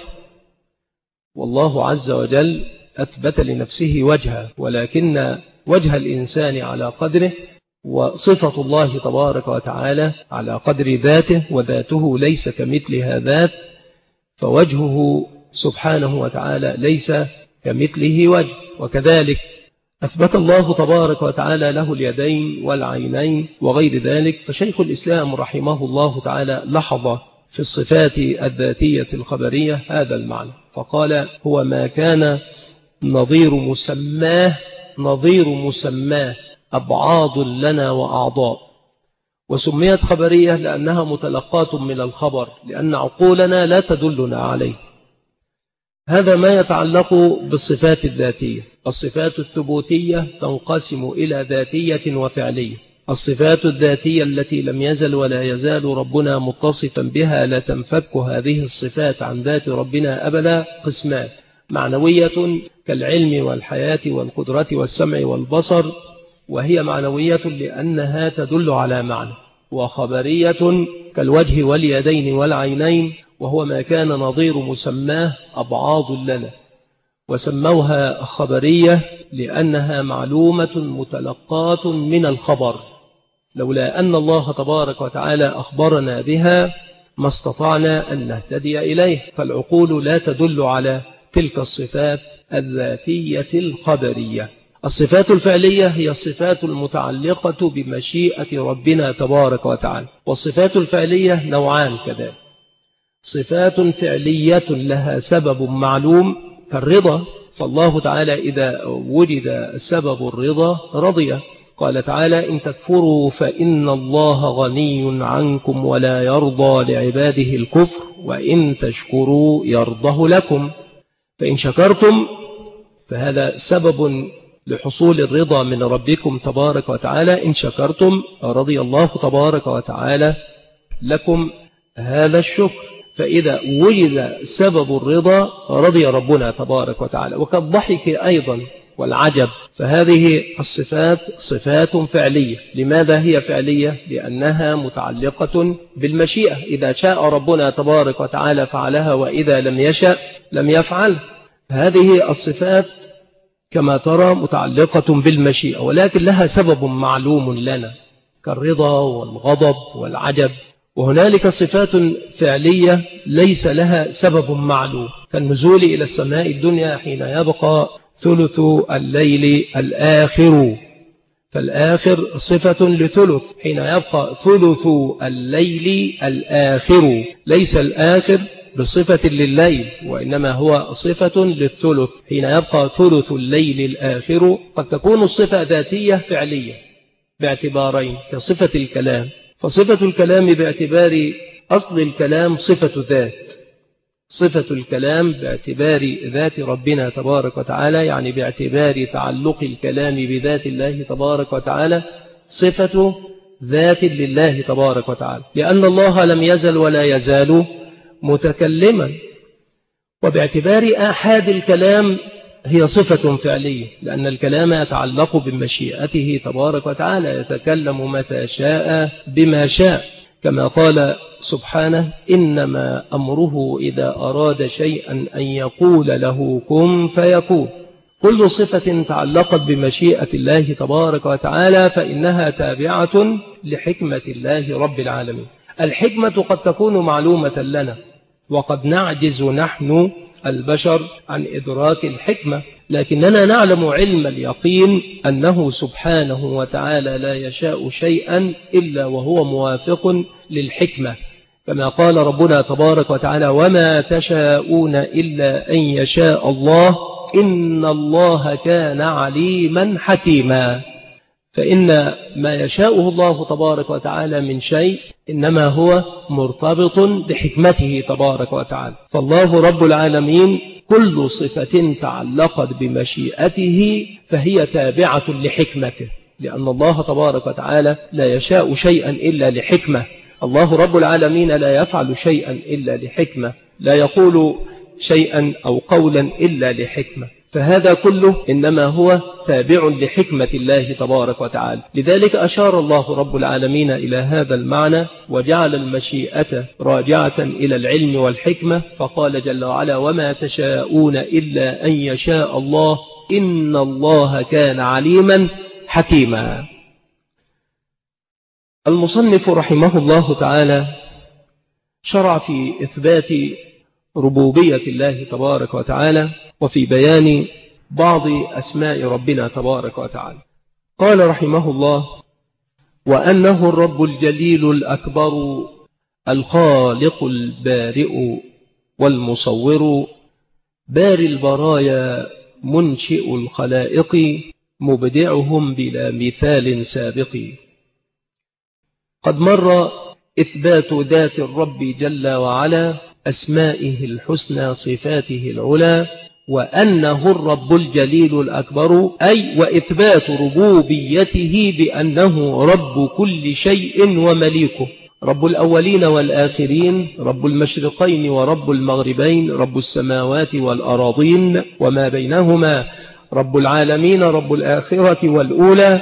والله عز وجل أثبت لنفسه وجها، ولكن وجه الإنسان على قدره، وصفة الله تبارك وتعالى على قدر ذاته، وذاته ليس كمثلها ذات، فوجهه سبحانه وتعالى ليس كمثله وجه. وكذلك أثبت الله تبارك وتعالى له اليدين والعينين وغير ذلك. فشيخ الإسلام رحمه الله تعالى لحظ في الصفات الذاتية الخبرية هذا المعنى، فقال: هو ما كان نظير مسماه نظير مسماه أبعاض لنا وأعضاء. وسميت خبرية لأنها متلقاة من الخبر، لأن عقولنا لا تدلنا عليه. هذا ما يتعلق بالصفات الذاتية. الصفات الثبوتية تنقسم إلى ذاتية وفعلية. الصفات الذاتية التي لم يزل ولا يزال ربنا متصفا بها لا تنفك هذه الصفات عن ذات ربنا أبدا قسمان: معنوية كالعلم والحياة والقدرة والسمع والبصر، وهي معنوية لأنها تدل على معنى، وخبرية كالوجه واليدين والعينين، وهو ما كان نظير مسماه أبعاض لنا. وسموها خبرية لأنها معلومة متلقاة من الخبر. لولا أن الله تبارك وتعالى أخبرنا بها ما استطعنا أن نهتدي إليه، فالعقول لا تدل على تلك الصفات الذاتية الخبرية. الصفات الفعلية هي الصفات المتعلقة بمشيئة ربنا تبارك وتعالى. والصفات الفعلية نوعان كذلك: صفات فعلية لها سبب معلوم كالرضا، فالله تعالى إذا وجد سبب الرضا رضي. قال تعالى: إن تكفروا فإن الله غني عنكم ولا يرضى لعباده الكفر وإن تشكروا يرضه لكم. فإن شكرتم فهذا سبب لحصول الرضا من ربكم تبارك وتعالى. إن شكرتم رضي الله تبارك وتعالى لكم هذا الشكر. فإذا وجد سبب الرضا رضي ربنا تبارك وتعالى. وكالضحك أيضا والعجب، فهذه الصفات صفات فعلية. لماذا هي فعلية؟ لأنها متعلقة بالمشيئة. إذا شاء ربنا تبارك وتعالى فعلها، وإذا لم يشأ لم يفعل. هذه الصفات كما ترى متعلقة بالمشيئة، ولكن لها سبب معلوم لنا كالرضا والغضب والعجب. وهنالك صفات فعلية ليس لها سبب معلوم، كالنزول إلى السماء الدنيا حين يبقى ثلث الليل الآخر، فالآخر صفة لثلث، حين يبقى ثلث الليل الآخر، ليس الآخر بصفة لليل، وإنما هو صفة للثلث. حين يبقى ثلث الليل الآخر قد تكون الصفة ذاتية فعلية باعتبارين كصفة الكلام، فصفة الكلام باعتبار أصل الكلام صفة ذات، صفة الكلام باعتبار ذات ربنا تبارك وتعالى، يعني باعتبار تعلق الكلام بذات الله تبارك وتعالى صفة ذات لله تبارك وتعالى، لأن الله لم يزل ولا يزال متكلما. وباعتبار آحاد الكلام هي صفة فعلية، لأن الكلام يتعلق بمشيئته تبارك وتعالى، يتكلم متى شاء بما شاء، كما قال سبحانه: إنما أمره إذا أراد شيئا أن يقول له كن فيكون. كل صفة تعلقت بمشيئة الله تبارك وتعالى فإنها تابعة لحكمة الله رب العالمين. الحكمة قد تكون معلومة لنا، وقد نعجز نحن البشر عن إدراك الحكمة، لكننا نعلم علم اليقين أنه سبحانه وتعالى لا يشاء شيئا إلا وهو موافق للحكمة، كما قال ربنا تبارك وتعالى: وما تشاءون إلا أن يشاء الله إن الله كان عليما حكيما. فإن ما يشاءه الله تبارك وتعالى من شيء إنما هو مرتبط بحكمته تبارك وتعالى. فالله رب العالمين كل صفة تعلقت بمشيئته فهي تابعة لحكمته، لأن الله تبارك وتعالى لا يشاء شيئا إلا لحكمة. الله رب العالمين لا يفعل شيئا إلا لحكمة، لا يقول شيئا أو قولا إلا لحكمة، فهذا كله إنما هو تابع لحكمة الله تبارك وتعالى. لذلك أشار الله رب العالمين إلى هذا المعنى وجعل المشيئة راجعة إلى العلم والحكمة، فقال جل وعلا: وما تشاءون إلا أن يشاء الله إن الله كان عليما حكيما. المصنف رحمه الله تعالى شرع في إثبات ربوبية الله تبارك وتعالى وفي بيان بعض أسماء ربنا تبارك وتعالى. قال رحمه الله: وأنه الرب الجليل الأكبر الخالق البارئ والمصور باري البرايا منشئ الخلائق مبدعهم بلا مثال سابق. قد مر إثبات ذات الرب جل وعلا، أسمائه الحسنى، صفاته العلى، وأنه الرب الجليل الأكبر، أي وإثبات ربوبيته بأنه رب كل شيء ومليكه، رب الأولين والآخرين، رب المشرقين ورب المغربين، رب السماوات والأراضين وما بينهما، رب العالمين، رب الآخرة والأولى،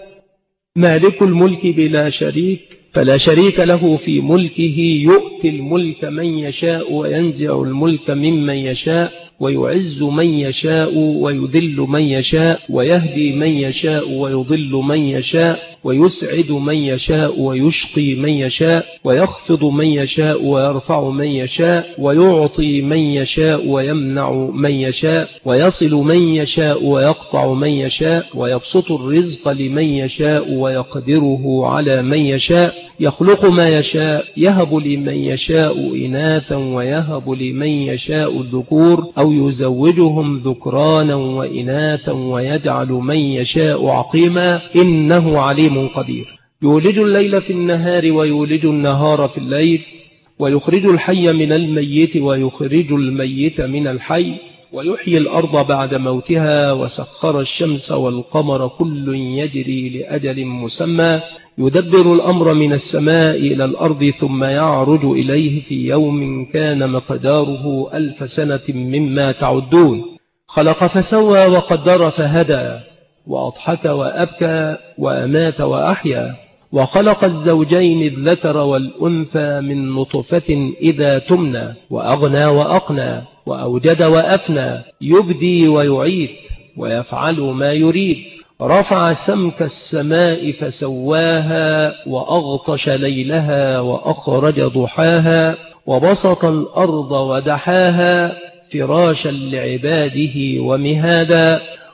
مالك الملك بلا شريك، فلا شريك له في ملكه، يؤتي الملك من يشاء وينزع الملك ممن يشاء، ويعز من يشاء ويذل من يشاء، ويهدي من يشاء ويضل من يشاء، ويسعد من يشاء ويشقي من يشاء، ويخفض من يشاء ويرفع من يشاء، ويعطي من يشاء ويمنع من يشاء، ويصل من يشاء ويقطع من يشاء، ويبسط الرزق لمن يشاء ويقدره على من يشاء، يخلق ما يشاء، يهب لمن يشاء إناثا ويهب لمن يشاء الذكور أو يزوجهم ذكرانا وإناثا ويجعل من يشاء عقيما، إنه عليم قدير. يولج الليل في النهار ويولج النهار في الليل، ويخرج الحي من الميت ويخرج الميت من الحي، ويحيي الأرض بعد موتها، وسخر الشمس والقمر كل يجري لأجل مسمى، يدبر الأمر من السماء إلى الأرض ثم يعرج إليه في يوم كان مقداره ألف سنة مما تعدون. خلق فسوى وقدر فهدى، وأضحك وأبكى وأمات وأحيا، وخلق الزوجين الذكر والأنثى من نطفة إذا تمنى، وأغنى وأقنى، وأوجد وأفنى، يبدي ويعيد، ويفعل ما يريد. رفع سمك السماء فسواها، وأغطش ليلها وأخرج ضحاها، وبسط الأرض ودحاها فراشا لعباده ومهادا،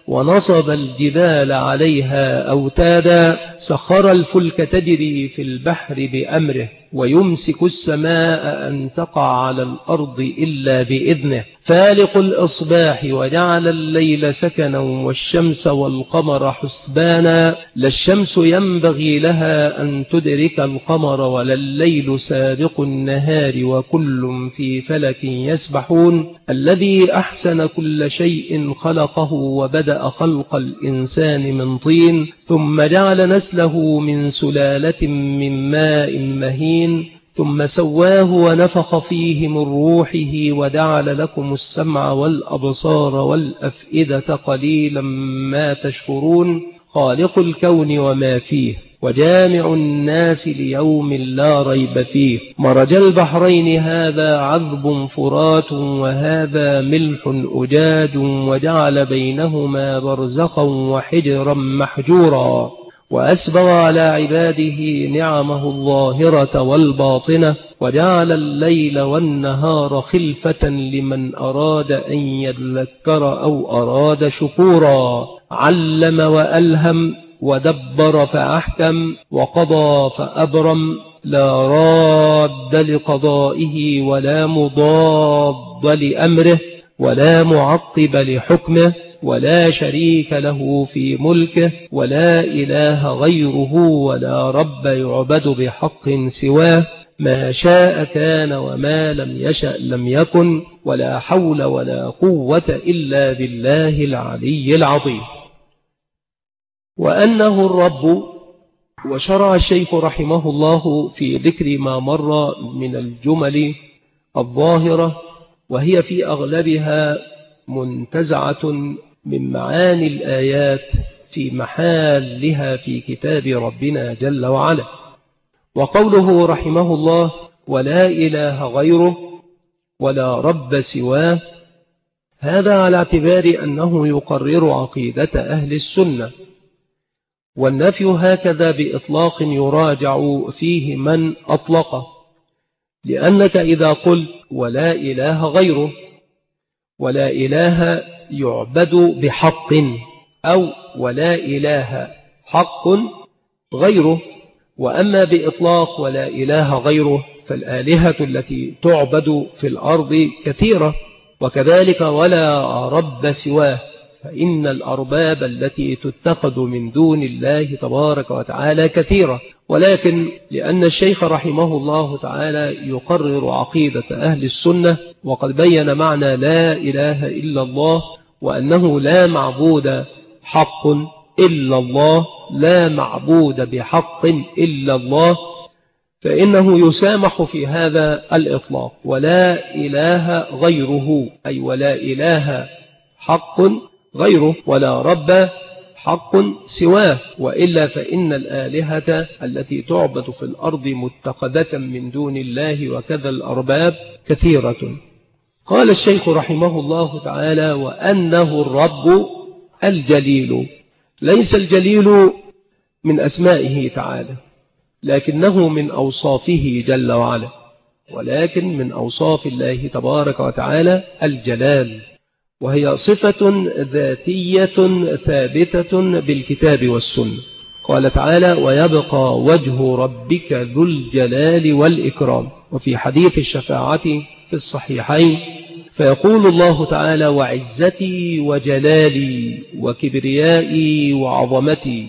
ونصب الجبال عليها أوتادا سخر الفلك تجري في البحر بأمره ويمسك السماء أن تقع على الأرض إلا بإذنه فالق الإصباح وجعل الليل سكنا والشمس والقمر حسبانا لا الشمس ينبغي لها أن تدرك القمر ولا الليل سابق النهار وكل في فلك يسبحون الذي أحسن كل شيء خلقه وبدأ خلق الإنسان من طين ثم جعل نسله من سلالة من ماء مهين ثم سواه ونفخ فيه من روحه وجعل لكم السمع والأبصار والأفئدة قليلا ما تشكرون خالق الكون وما فيه وجامع الناس ليوم لا ريب فيه مرج البحرين هذا عذب فرات وهذا ملح أجاج وجعل بينهما برزخا وحجرا محجورا وأسبغ على عباده نعمه الظاهرة والباطنة وجعل الليل والنهار خلفة لمن أراد أن يذكر أو أراد شكورا علم وألهم ودبر فأحكم وقضى فأبرم لا راد لقضائه ولا مضاد لأمره ولا معقب لحكمه ولا شريك له في ملكه ولا إله غيره ولا رب يعبد بحق سواه ما شاء كان وما لم يشأ لم يكن ولا حول ولا قوة إلا بالله العلي العظيم وأنه الرب. وشرع الشيخ رحمه الله في ذكر ما مر من الجمل الظاهرة وهي في أغلبها منتزعة من معاني الآيات في محلها في كتاب ربنا جل وعلا. وقوله رحمه الله ولا إله غيره ولا رب سواه هذا على اعتبار أنه يقرر عقيدة أهل السنة والنفي هكذا بإطلاق يراجع فيه من أطلقه لأنك إذا قلت ولا إله غيره ولا إله يعبد بحق أو ولا إله حق غيره وأما بإطلاق ولا إله غيره فالآلهة التي تعبد في الأرض كثيرة وكذلك ولا رب سواه فإن الأرباب التي تتخذ من دون الله تبارك وتعالى كثيرة ولكن لأن الشيخ رحمه الله تعالى يقرر عقيدة أهل السنة وقد بين معنى لا إله إلا الله وأنه لا معبود حق إلا الله لا معبود بحق إلا الله فإنه يسامح في هذا الإطلاق ولا إله غيره أي ولا إله حق غيره ولا رب حق سواه وإلا فإن الآلهة التي تعبد في الأرض متخذة من دون الله وكذا الأرباب كثيرة. قال الشيخ رحمه الله تعالى وأنه الرب الجليل ليس الجليل من أسمائه تعالى لكنه من أوصافه جل وعلا ولكن من أوصاف الله تبارك وتعالى الجلال وهي صفة ذاتية ثابتة بالكتاب والسنة. قال تعالى ويبقى وجه ربك ذو الجلال والإكرام. وفي حديث الشفاعة في الصحيحين فيقول الله تعالى وعزتي وجلالي وكبريائي وعظمتي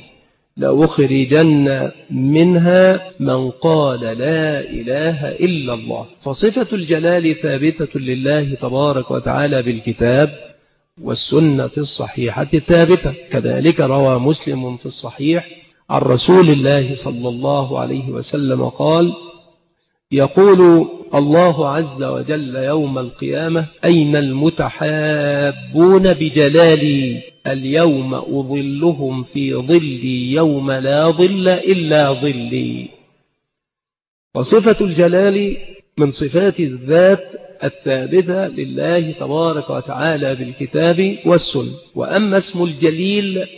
لأخرجن منها من قال لا إله إلا الله. فصفة الجلال ثابتة لله تبارك وتعالى بالكتاب والسنة الصحيحة الثابتة. كذلك روى مسلم في الصحيح عن رسول الله صلى الله عليه وسلم قال يقول الله عز وجل يوم القيامة أين المتحابون بجلالي اليوم أظلهم في ظلي يوم لا ظل إلا ظلي. وصفة الجلال من صفات الذات الثابتة لله تبارك وتعالى بالكتاب والسنة. وأما اسم الجليل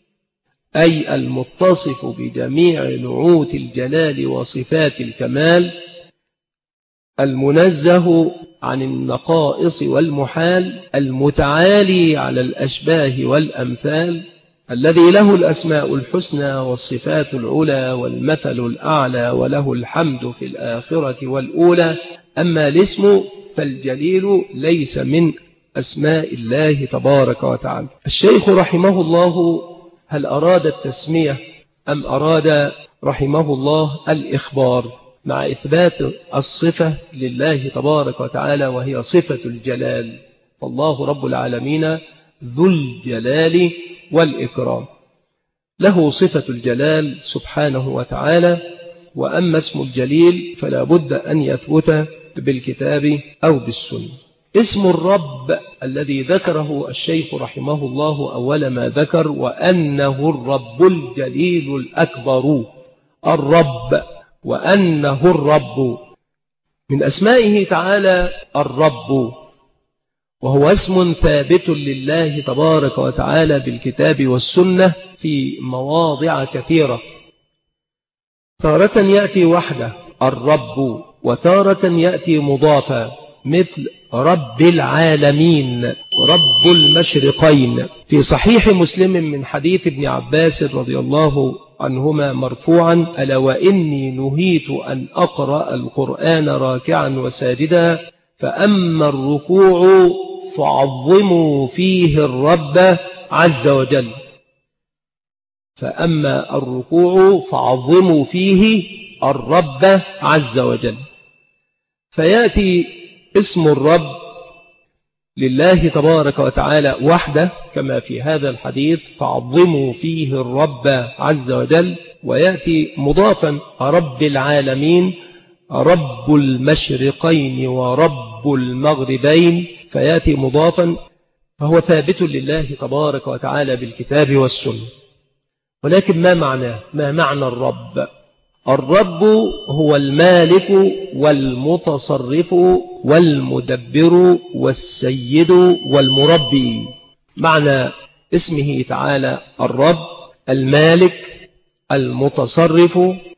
أي المتصف بجميع نعوت الجلال وصفات الكمال المنزه عن النقائص والمحال، المتعالي على الأشباه والأمثال، الذي له الأسماء الحسنى والصفات العلى والمثل الأعلى، وله الحمد في الآخرة والأولى. أما الاسم فالجليل ليس من أسماء الله تبارك وتعالى. الشيخ رحمه الله هل أراد التسمية أم أراد رحمه الله الإخبار مع إثبات الصفة لله تبارك وتعالى، وهي صفة الجلال؟ فالله رب العالمين ذو الجلال والإكرام، له صفة الجلال سبحانه وتعالى. وأما اسم الجليل فلا بد أن يثبت بالكتاب أو بالسنة. اسم الرب الذي ذكره الشيخ رحمه الله أول ما ذكر، وأنه الرب الجليل الأكبر، الرب وأنه الرب، من أسمائه تعالى الرب، وهو اسم ثابت لله تبارك وتعالى بالكتاب والسنة في مواضع كثيرة. تارة يأتي وحده الرب، وتارة يأتي مضافا، مثل رب العالمين، رب المشرقين. في صحيح مسلم من حديث ابن عباس رضي الله عنهما مرفوعا: ألا وإني نهيت أن أقرأ القرآن راكعا وساجدا، فأما الركوع فعظموا فيه الرب عز وجل. فأما الركوع فعظموا فيه الرب عز وجل. فيأتي اسم الرب لله تبارك وتعالى وحده كما في هذا الحديث: فعظموا فيه الرب عز وجل. ويأتي مضافا: رب العالمين، رب المشرقين ورب المغربين. فيأتي مضافا، فهو ثابت لله تبارك وتعالى بالكتاب والسنة. ولكن ما معناه؟ ما معنى الرب؟ الرب هو المالك والمتصرف والمدبر والسيد والمربي. معنى اسمه تعالى الرب: المالك، المتصرف،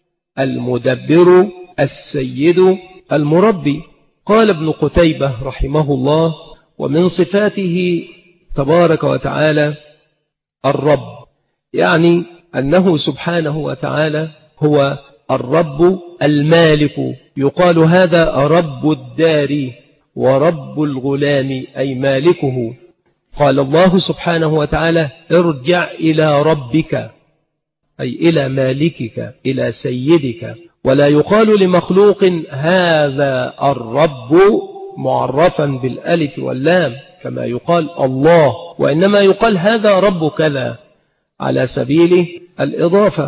المدبر، السيد، المربي. قال ابن قتيبة رحمه الله: ومن صفاته تبارك وتعالى الرب، يعني أنه سبحانه وتعالى هو الرب المالك. يقال هذا رب الدار ورب الغلام، أي مالكه. قال الله سبحانه وتعالى: ارجع إلى ربك، أي إلى مالكك، إلى سيدك. ولا يقال لمخلوق هذا الرب معرفا بالألف واللام كما يقال الله، وإنما يقال هذا رب كذا على سبيل الإضافة.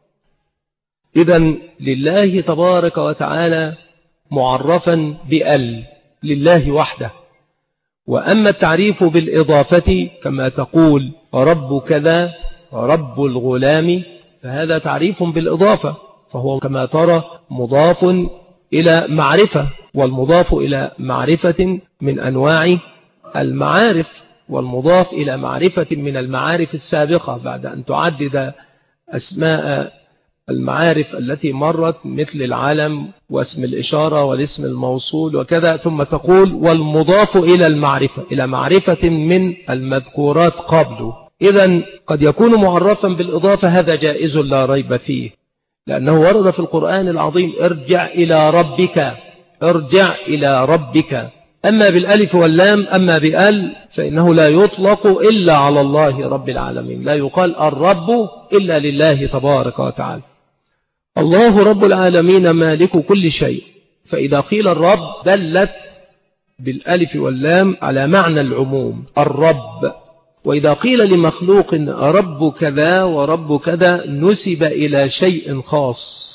إذن لله تبارك وتعالى معرفا بأل، لله وحده. وأما التعريف بالإضافة كما تقول رب كذا، رب الغلام، فهذا تعريف بالإضافة، فهو كما ترى مضاف إلى معرفة، والمضاف إلى معرفة من أنواع المعارف، والمضاف إلى معرفة من المعارف السابقة، بعد أن تعدد أسماء المعارف التي مرت مثل العلم واسم الإشارة والاسم الموصول وكذا، ثم تقول والمضاف إلى المعرفة، إلى معرفة من المذكورات قبله. إذن قد يكون معرفا بالإضافة، هذا جائز لا ريب فيه، لأنه ورد في القرآن العظيم: ارجع إلى ربك، ارجع إلى ربك. أما بالألف واللام، أما بأل، فإنه لا يطلق إلا على الله رب العالمين، لا يقال الرب إلا لله تبارك وتعالى. الله رب العالمين مالك كل شيء، فإذا قيل الرب دلت بالألف واللام على معنى العموم، الرب. وإذا قيل لمخلوق رب كذا ورب كذا نسب إلى شيء خاص،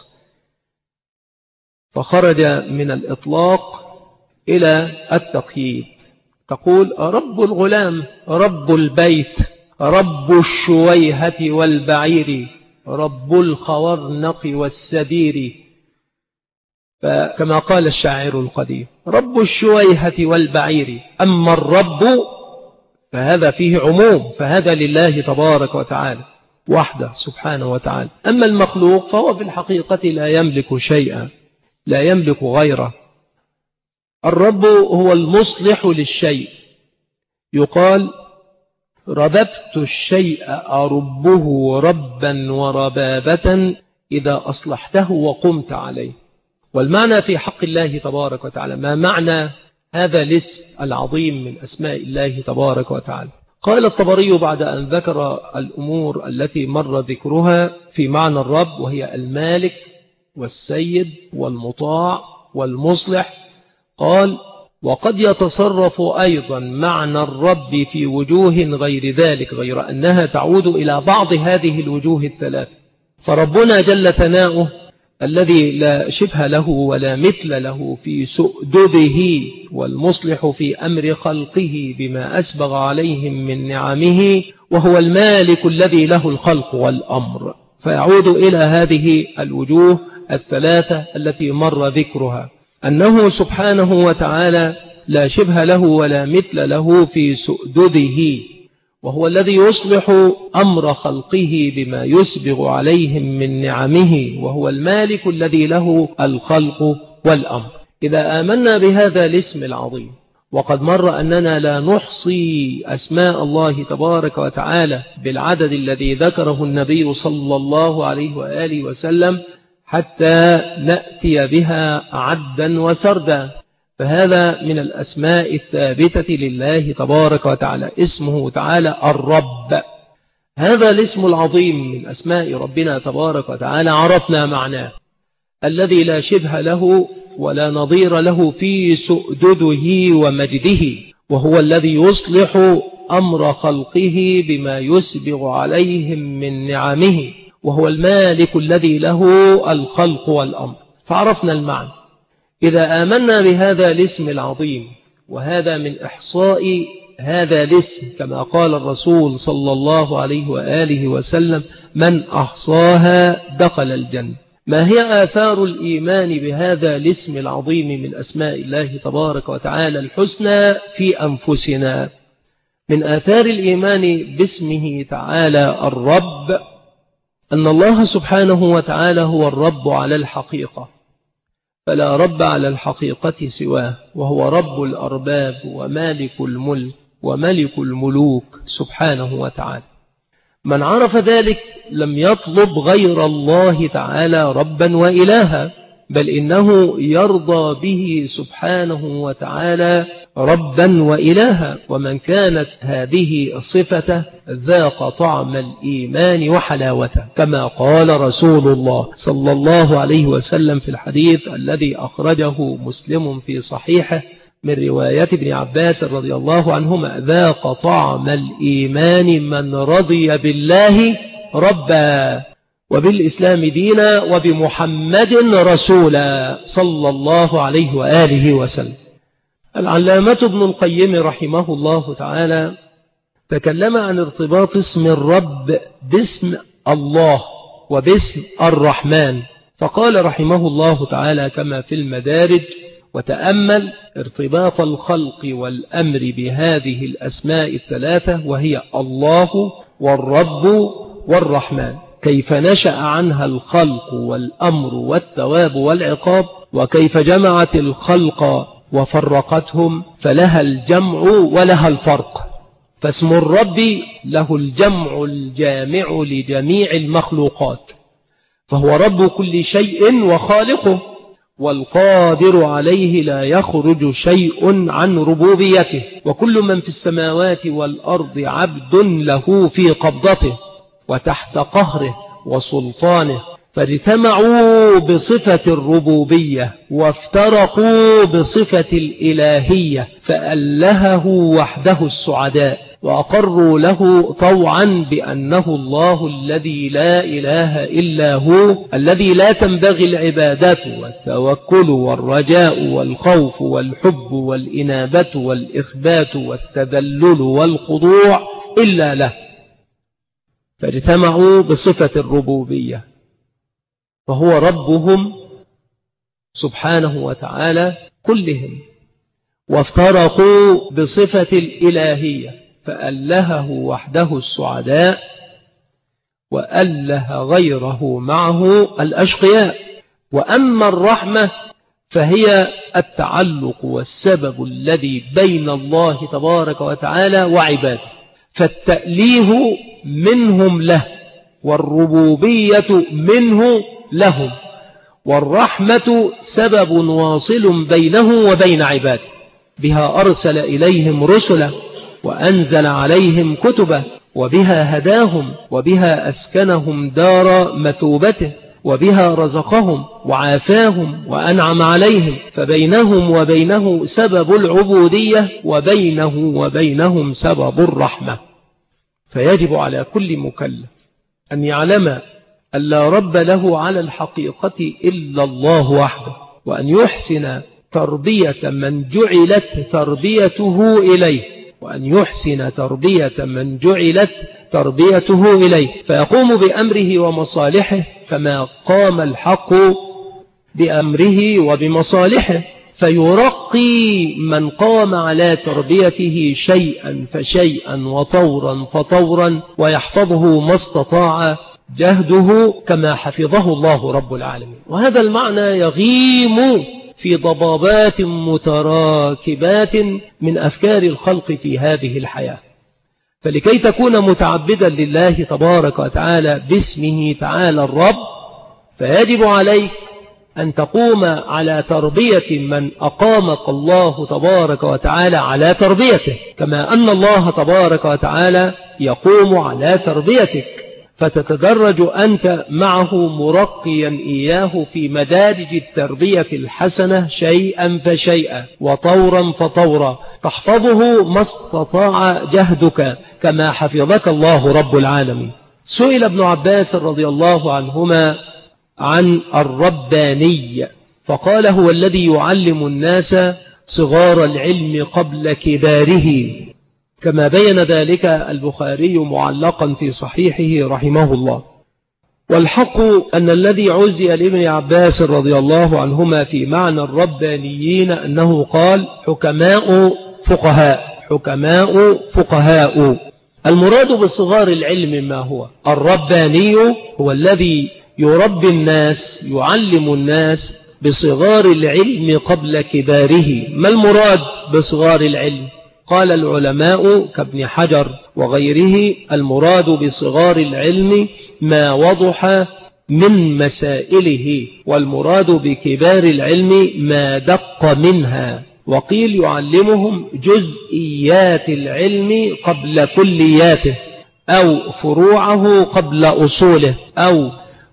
فخرج من الإطلاق إلى التقييد. تقول رب الغلام، رب البيت، رب الشويهة والبعير، رب الخورنق والسدير. فكما قال الشاعر القديم: رب الشويهة والبعير. أما الرب فهذا فيه عموم، فهذا لله تبارك وتعالى وحده سبحانه وتعالى. أما المخلوق فهو في الحقيقة لا يملك شيئا، لا يملك غيره. الرب هو المصلح للشيء. يقال رببت الشيء أربه ربا وربابة إذا أصلحته وقمت عليه. والمعنى في حق الله تبارك وتعالى، ما معنى هذا الاسم العظيم من أسماء الله تبارك وتعالى؟ قال الطبري بعد أن ذكر الأمور التي مر ذكرها في معنى الرب، وهي المالك والسيد والمطاع والمصلح، قال وقد يتصرف أيضا معنى الرب في وجوه غير ذلك، غير أنها تعود إلى بعض هذه الوجوه الثلاث. فربنا جل ثناؤه الذي لا شبه له ولا مثل له في سؤدده، والمصلح في أمر خلقه بما أسبغ عليهم من نعمه، وهو المالك الذي له الخلق والأمر. فيعود إلى هذه الوجوه الثلاثة التي مر ذكرها، أنه سبحانه وتعالى لا شبه له ولا مثل له في سؤدده، وهو الذي يصلح أمر خلقه بما يسبغ عليهم من نعمه، وهو المالك الذي له الخلق والأمر. إذا آمنا بهذا الاسم العظيم، وقد مر أننا لا نحصي أسماء الله تبارك وتعالى بالعدد الذي ذكره النبي صلى الله عليه وآله وسلم حتى نأتي بها عدا وسردا، فهذا من الأسماء الثابتة لله تبارك وتعالى، اسمه تعالى الرب. هذا الاسم العظيم من أسماء ربنا تبارك وتعالى عرفنا معناه، الذي لا شبه له ولا نظير له في سؤدده ومجده، وهو الذي يصلح أمر خلقه بما يسبغ عليهم من نعمه، وهو المالك الذي له الخلق والأمر. فعرفنا المعنى. إذا آمنا بهذا الاسم العظيم، وهذا من إحصاء هذا الاسم كما قال الرسول صلى الله عليه وآله وسلم من أحصاها دخل الجنة. ما هي آثار الإيمان بهذا الاسم العظيم من أسماء الله تبارك وتعالى الحسنى في أنفسنا؟ من آثار الإيمان باسمه تعالى الرب أن الله سبحانه وتعالى هو الرب على الحقيقة، فلا رب على الحقيقة سواه، وهو رب الأرباب ومالك الملك وملك الملوك سبحانه وتعالى. من عرف ذلك لم يطلب غير الله تعالى ربا وإلها، بل إنه يرضى به سبحانه وتعالى ربا وإلها. ومن كانت هذه الصفة ذاق طعم الإيمان وحلاوته، كما قال رسول الله صلى الله عليه وسلم في الحديث الذي أخرجه مسلم في صحيحه من رواية ابن عباس رضي الله عنهما: ذاق طعم الإيمان من رضي بالله ربا وبالإسلام دينا وبمحمد رسولا صلى الله عليه وآله وسلم. العلامة ابن القيم رحمه الله تعالى تكلم عن ارتباط اسم الرب باسم الله وباسم الرحمن، فقال رحمه الله تعالى كما في المدارج: وتأمل ارتباط الخلق والأمر بهذه الأسماء الثلاثة، وهي الله والرب والرحمن، كيف نشأ عنها الخلق والأمر والثواب والعقاب، وكيف جمعت الخلق وفرقتهم، فلها الجمع ولها الفرق. فاسم الرب له الجمع الجامع لجميع المخلوقات، فهو رب كل شيء وخالقه، والقادر عليه لا يخرج شيء عن ربوبيته، وكل من في السماوات والأرض عبد له في قبضته وتحت قهره وسلطانه، فاجتمعوا بصفة الربوبية وافترقوا بصفة الإلهية، فألهه وحده السعداء، وأقروا له طوعا بأنه الله الذي لا إله إلا هو، الذي لا تنبغي العبادة والتوكل والرجاء والخوف والحب والإنابة والإخبات والتذلل والخضوع إلا له. فاجتمعوا بصفة الربوبية، فهو ربهم سبحانه وتعالى كلهم، وافترقوا بصفة الإلهية، فألهه وحده السعداء وأله غيره معه الأشقياء. وأما الرحمة فهي التعلق والسبب الذي بين الله تبارك وتعالى وعباده، فالتأليه منهم له، والربوبية منه لهم، والرحمة سبب واصل بينه وبين عباده، بها أرسل إليهم رسلا وأنزل عليهم كتبا، وبها هداهم، وبها أسكنهم دار مثوبته، وبها رزقهم وعافاهم وأنعم عليهم، فبينهم وبينه سبب العبودية، وبينه وبينهم سبب الرحمة. فيجب على كل مكلف أن يعلم أن لا رب له على الحقيقة إلا الله وحده، وأن يحسن تربية من جعلت تربيته إليه، وأن يحسن تربية من جعلت تربيته إليه، فيقوم بأمره ومصالحه كما قام الحق بأمره وبمصالحه، فيرقي من قام على تربيته شيئا فشيئا وطورا فطورا، ويحفظه ما استطاع جهده كما حفظه الله رب العالمين. وهذا المعنى يغيم في ضبابات متراكبات من أفكار الخلق في هذه الحياة. فلكي تكون متعبدا لله تبارك وتعالى باسمه تعالى الرب، فيجب عليك أن تقوم على تربية من أقامك الله تبارك وتعالى على تربيته، كما أن الله تبارك وتعالى يقوم على تربيتك، فتتدرج أنت معه مرقيا إياه في مدارج التربية الحسنة شيئا فشيئا وطورا فطورا، تحفظه ما استطاع جهدك كما حفظك الله رب العالمين. سئل ابن عباس رضي الله عنهما عن الرباني، فقال: هو الذي يعلم الناس صغار العلم قبل كباره، كما بين ذلك البخاري معلقا في صحيحه رحمه الله. والحق أن الذي عزي لابن عباس رضي الله عنهما في معنى الربانيين أنه قال: حكماء فقهاء، حكماء فقهاء. المراد بصغار العلم ما هو؟ الرباني هو الذي يربي الناس، يعلم الناس بصغار العلم قبل كباره. ما المراد بصغار العلم؟ قال العلماء كابن حجر وغيره: المراد بصغار العلم ما وضح من مسائله، والمراد بكبار العلم ما دق منها. وقيل يعلمهم جزئيات العلم قبل كلياته، أو فروعه قبل أصوله، أو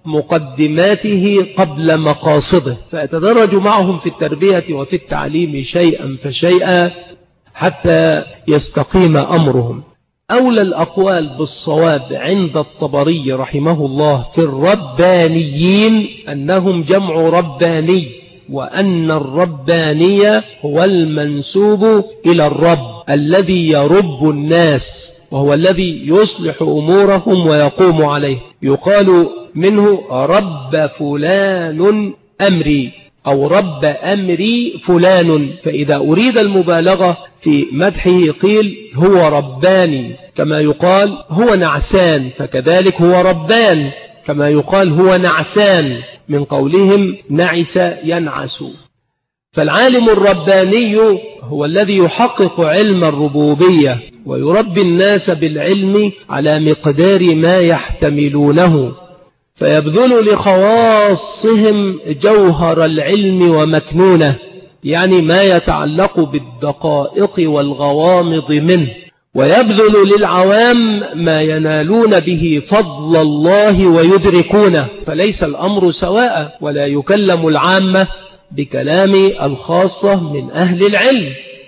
مقدماته قبل مقاصده، فأتدرج معهم في التربية وفي التعليم شيئا فشيئا حتى يستقيم أمرهم. أولى الأقوال بالصواب عند الطبري رحمه الله في الربانيين أنهم جمع رباني، وأن الرباني هو المنسوب إلى الرب الذي يرب الناس، وهو الذي يصلح أمورهم ويقوم عليه. يقال منه: رب فلان أمري، أو رب أمري فلان. فإذا أريد المبالغة في مدحه قيل هو رباني، كما يقال هو نعسان، فكذلك هو ربان، كما يقال هو نعسان، من قولهم نعس ينعس. فالعالم الرباني هو الذي يحقق علم الربوبية ويربي الناس بالعلم على مقدار ما يحتملونه، فيبذل لخواصهم جوهر العلم ومكنونه، يعني ما يتعلق بالدقائق والغوامض منه، ويبذل للعوام ما ينالون به فضل الله ويدركونه. فليس الأمر سواء، ولا يكلم العامة بكلام الخاصة من أهل العلم،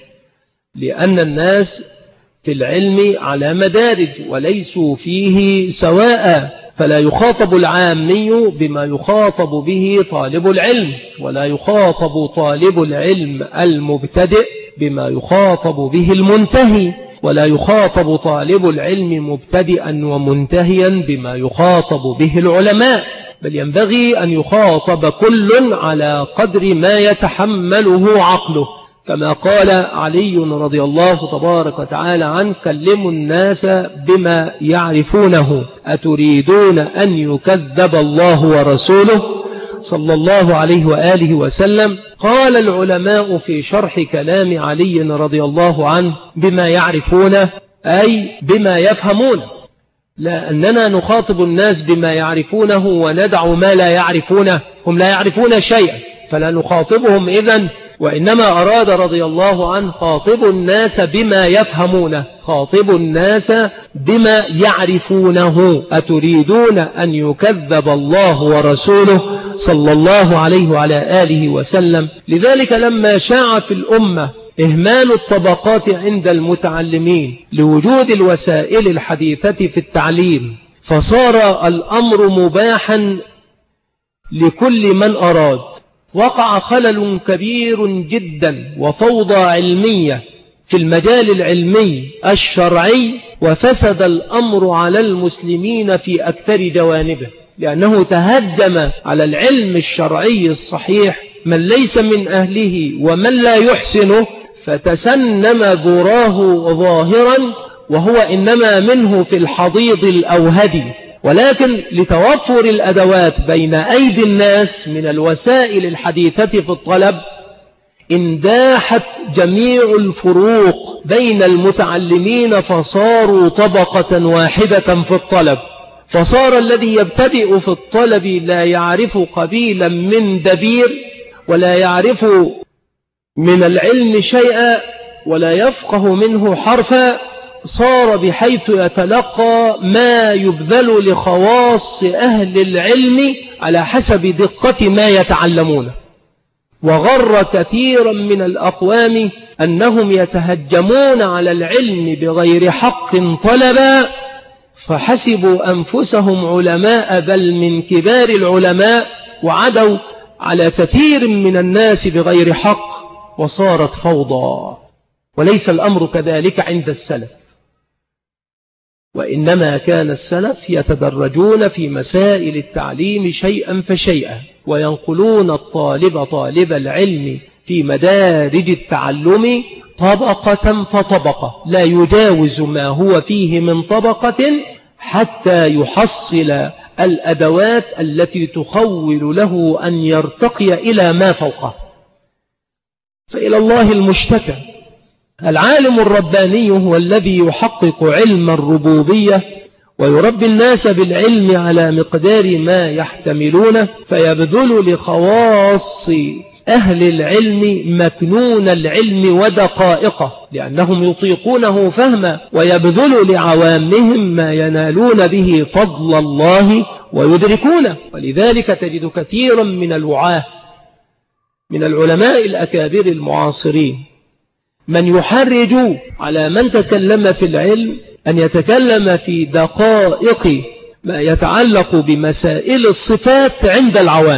لأن الناس في العلم على مدارج وليسوا فيه سواء، فلا يخاطب العامي بما يخاطب به طالب العلم، ولا يخاطب طالب العلم المبتدئ بما يخاطب به المنتهي، ولا يخاطب طالب العلم مبتدئا ومنتهيا بما يخاطب به العلماء، بل ينبغي أن يخاطب كل على قدر ما يتحمله عقله، كما قال علي رضي الله تبارك وتعالى عنه: كلموا الناس بما يعرفونه، أتريدون أن يكذب الله ورسوله؟ صلى الله عليه وآله وسلم. قال العلماء في شرح كلام علي رضي الله عنه بما يعرفونه أي بما يفهمونه، لأننا نخاطب الناس بما يعرفونه وندع ما لا يعرفونه. هم لا يعرفون شيئا فلا نخاطبهم إذن، وإنما أراد رضي الله عنه خاطب الناس بما يفهمونه، خاطب الناس بما يعرفونه. أتريدون أن يكذب الله ورسوله صلى الله عليه وعلى آله وسلم؟ لذلك لما شاع في الأمة إهمال الطبقات عند المتعلمين لوجود الوسائل الحديثة في التعليم، فصار الأمر مباحا لكل من أراد، وقع خلل كبير جدا وفوضى علمية في المجال العلمي الشرعي، وفسد الأمر على المسلمين في أكثر جوانبه، لأنه تهجم على العلم الشرعي الصحيح من ليس من أهله ومن لا يحسنه، فتسنم ذراه ظاهرا وهو إنما منه في الحضيض الأوهدي. ولكن لتوفر الأدوات بين أيدي الناس من الوسائل الحديثة في الطلب، انداحت جميع الفروق بين المتعلمين فصاروا طبقة واحدة في الطلب. فصار الذي يبتدئ في الطلب لا يعرف قبيلا من دبير، ولا يعرف من العلم شيئا، ولا يفقه منه حرفا، صار بحيث يتلقى ما يبذل لخواص أهل العلم على حسب دقة ما يتعلمونه. وغر كثيرا من الأقوام أنهم يتهجمون على العلم بغير حق طلبا، فحسبوا أنفسهم علماء بل من كبار العلماء، وعدوا على كثير من الناس بغير حق، وصارت فوضى. وليس الأمر كذلك عند السلف، وإنما كان السلف يتدرجون في مسائل التعليم شيئا فشيئا، وينقلون الطالب طالب العلم في مدارج التعلم طبقة فطبقة، لا يجاوز ما هو فيه من طبقة حتى يحصل الأدوات التي تخول له أن يرتقي إلى ما فوقه. فإلى الله المشتكى. العالم الرباني هو الذي يحقق علم الربوبية ويربي الناس بالعلم على مقدار ما يحتملونه، فيبذل لخواص أهل العلم مكنون العلم ودقائقه لأنهم يطيقونه فهما، ويبذل لعوامهم ما ينالون به فضل الله ويدركونه. ولذلك تجد كثيرا من الوعاة من العلماء الأكابر المعاصرين من يحرج على من تكلم في العلم أن يتكلم في دقائق ما يتعلق بمسائل الصفات عند العوام،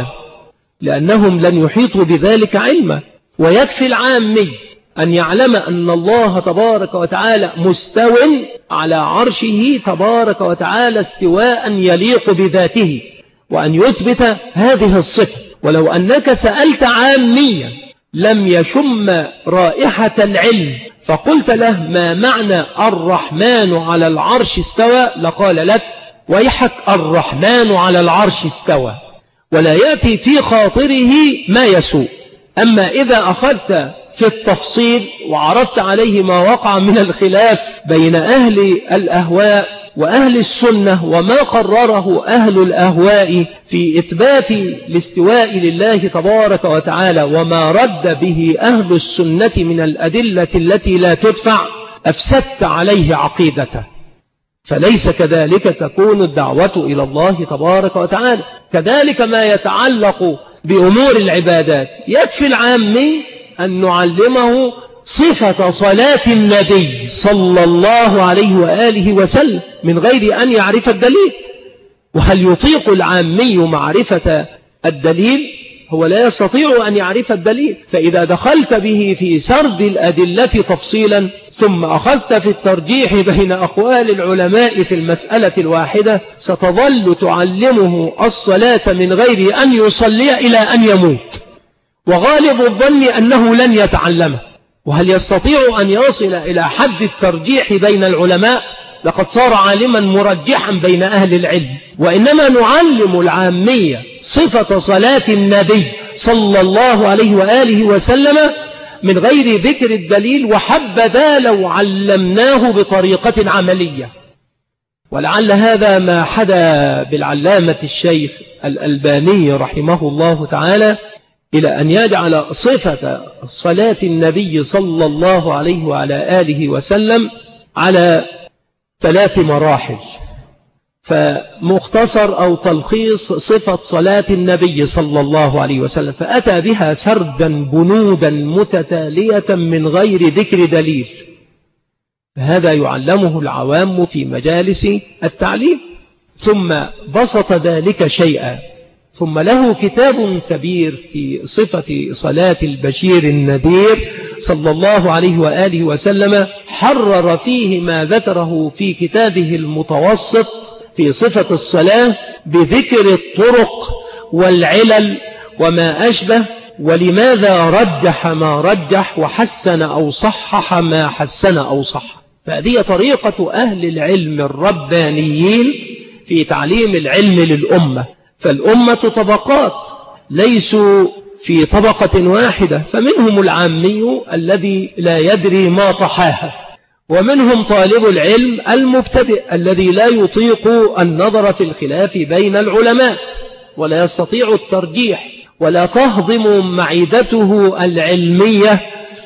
لأنهم لن يحيطوا بذلك علما. ويكفي العامي أن يعلم أن الله تبارك وتعالى مستو على عرشه تبارك وتعالى استواء يليق بذاته، وأن يثبت هذه الصفة. ولو أنك سألت عاميا لم يشم رائحة العلم فقلت له ما معنى الرحمن على العرش استوى، لقال لك ويحك الرحمن على العرش استوى، ولا يأتي في خاطره ما يسوء. أما إذا أخذت في التفصيل وعرضت عليه ما وقع من الخلاف بين أهل الأهواء وأهل السنة وما قرره أهل الأهواء في إثبات الاستواء لله تبارك وتعالى وما رد به أهل السنة من الأدلة التي لا تدفع، أفسدت عليه عقيدته. فليس كذلك تكون الدعوة إلى الله تبارك وتعالى. كذلك ما يتعلق بأمور العبادات، يكفي العامي أن نعلمه صفة صلاة النبي صلى الله عليه وآله وسلم من غير أن يعرف الدليل. وهل يطيق العامي معرفة الدليل؟ هو لا يستطيع أن يعرف الدليل. فإذا دخلت به في سرد الأدلة تفصيلا ثم أخذت في الترجيح بين أقوال العلماء في المسألة الواحدة، ستظل تعلمه الصلاة من غير أن يصلي إلى أن يموت، وغالب الظن أنه لن يتعلمه. وهل يستطيع أن يصل إلى حد الترجيح بين العلماء؟ لقد صار عالما مرجحا بين أهل العلم. وإنما نعلم العامية صفة صلاة النبي صلى الله عليه وآله وسلم من غير ذكر الدليل، وحبذا لو علمناه بطريقة عملية. ولعل هذا ما حدا بالعلامة الشيخ الألباني رحمه الله تعالى إلى أن يجعل صفة صلاة النبي صلى الله عليه وعلى آله وسلم على ثلاث مراحل. فمختصر أو تلخيص صفة صلاة النبي صلى الله عليه وسلم، فأتى بها سردا بنودا متتالية من غير ذكر دليل. هذا يعلمه العوام في مجالس التعليم، ثم بسط ذلك شيئا، ثم له كتاب كبير في صفة صلاة البشير النذير صلى الله عليه وآله وسلم، حرر فيه ما ذكره في كتابه المتوسط في صفة الصلاة بذكر الطرق والعلل وما أشبه، ولماذا رجح ما رجح وحسن أو صحح ما حسن أو صح. فهذه طريقة أهل العلم الربانيين في تعليم العلم للأمة. فالأمة طبقات، ليسوا في طبقة واحدة، فمنهم العامي الذي لا يدري ما طحاها، ومنهم طالب العلم المبتدئ الذي لا يطيق النظر في الخلاف بين العلماء ولا يستطيع الترجيح، ولا تهضم معدته العلمية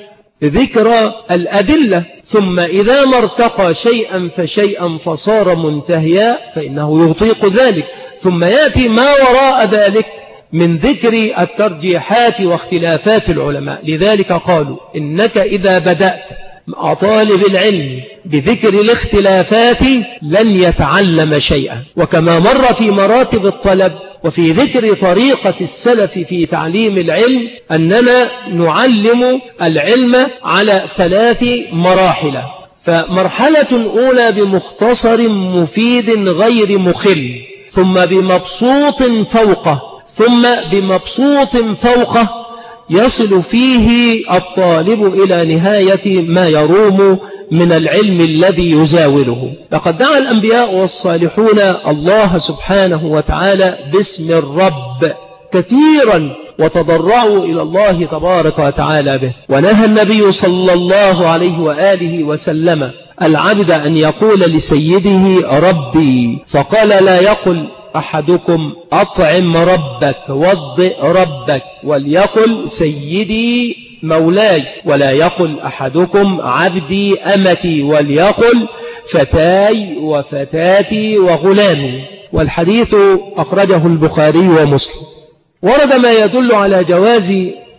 ذكر الأدلة. ثم إذا ما ارتقى شيئا فشيئا فصار منتهيا فإنه يطيق ذلك، ثم يأتي ما وراء ذلك من ذكر الترجيحات واختلافات العلماء. لذلك قالوا إنك إذا بدأت مع طالب العلم بذكر الاختلافات لن يتعلم شيئا. وكما مر في مراتب الطلب وفي ذكر طريقة السلف في تعليم العلم أننا نعلم العلم على ثلاث مراحل. فمرحلة أولى بمختصر مفيد غير مخل، ثم بمبسوط فوقه، ثم بمبسوط فوقه يصل فيه الطالب إلى نهاية ما يروم من العلم الذي يزاوله. لقد دعا الأنبياء والصالحون الله سبحانه وتعالى باسم الرب كثيرا وتضرعوا إلى الله تبارك وتعالى به، ونهى النبي صلى الله عليه وآله وسلم العبد أن يقول لسيده ربي، فقال لا يقل أحدكم أطعم ربك وضئ ربك، وليقل سيدي مولاي، ولا يقل أحدكم عبدي أمتي، وليقل فتاي وفتاتي وغلامي. والحديث أخرجه البخاري ومسلم. ورد ما يدل على جواز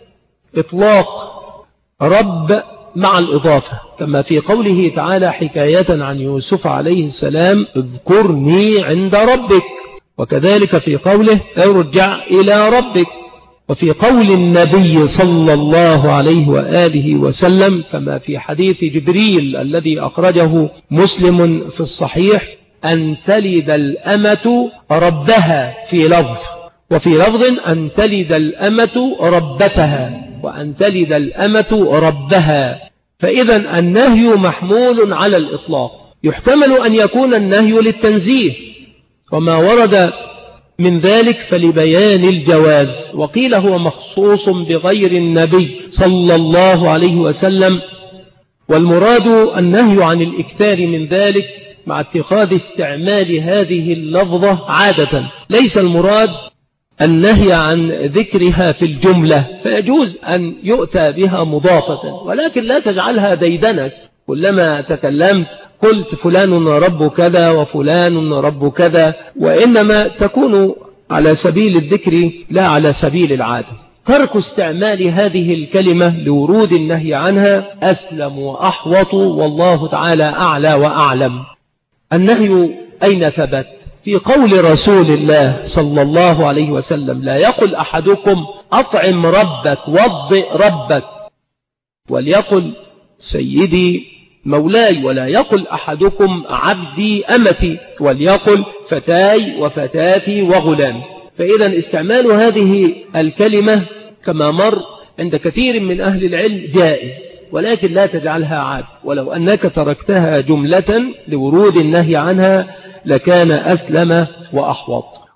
إطلاق رب مع الإضافة، كما في قوله تعالى حكاية عن يوسف عليه السلام اذكرني عند ربك، وكذلك في قوله ارجع إلى ربك. وفي قول النبي صلى الله عليه وآله وسلم كما في حديث جبريل الذي أخرجه مسلم في الصحيح أن تلد الأمة ربها في لفظ، وفي لفظ أن تلد الأمة ربتها، وأن تلد الأمة ربها. فإذا النهي محمول على الإطلاق، يحتمل أن يكون النهي للتنزيه، وما ورد من ذلك فلبيان الجواز، وقيل هو مخصوص بغير النبي صلى الله عليه وسلم، والمراد النهي عن الإكثار من ذلك مع اتخاذ استعمال هذه اللفظة عادة. ليس المراد النهي عن ذكرها في الجملة، فيجوز أن يؤتى بها مضافة، ولكن لا تجعلها ديدنك. كلما تكلمت قلت فلان رب كذا وفلان رب كذا، وإنما تكون على سبيل الذكر لا على سبيل العادة. ترك استعمال هذه الكلمة لورود النهي عنها أسلم وأحوط، والله تعالى أعلى وأعلم. النهي أين ثبت؟ في قول رسول الله صلى الله عليه وسلم لا يقل أحدكم أطعم ربك وضئ ربك، وليقل سيدي مولاي، ولا يقل أحدكم عبدي أمتي، وليقل فتاي وفتاتي وغلام. فإذا استعمال هذه الكلمة كما مر عند كثير من أهل العلم جائز، ولكن لا تجعلها عاد. ولو أنك تركتها جملة لورود النهي عنها لكان أسلم وأحوط.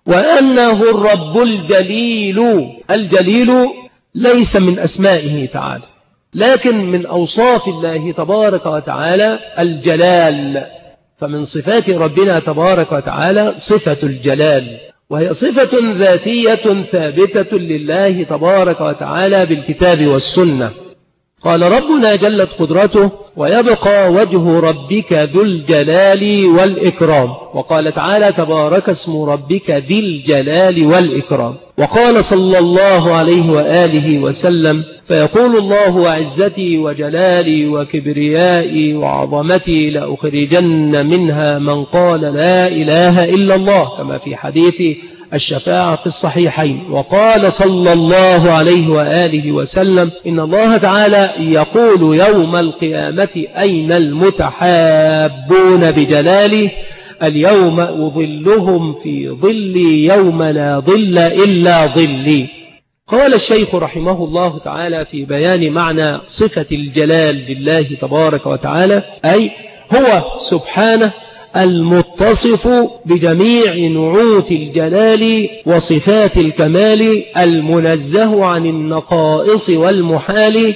وأنه الرب الجليل. الجليل ليس من أسمائه تعالى، لكن من أوصاف الله تبارك وتعالى الجلال، فمن صفات ربنا تبارك وتعالى صفة الجلال، وهي صفة ذاتية ثابتة لله تبارك وتعالى بالكتاب والسنة. قال ربنا جلت قدرته: ويبقى وجه ربك ذو الجلال والإكرام. وقال تعالى: تبارك اسم ربك ذي الجلال والإكرام. وقال صلى الله عليه وآله وسلم: فيقول الله: وعزتي وجلالي وكبريائي وعظمتي لأخرجن منها من قال لا إله إلا الله، كما في حديث الشفاعة في الصحيحين. وقال صلى الله عليه وآله وسلم: إن الله تعالى يقول يوم القيامة: أين المتحابون بجلالي؟ اليوم أظلهم في ظلي يوم لا ظل إلا ظلي. قال الشيخ رحمه الله تعالى في بيان معنى صفة الجلال لله تبارك وتعالى: أي هو سبحانه المتصف بجميع نعوت الجلال وصفات الكمال، المنزه عن النقائص والمحال،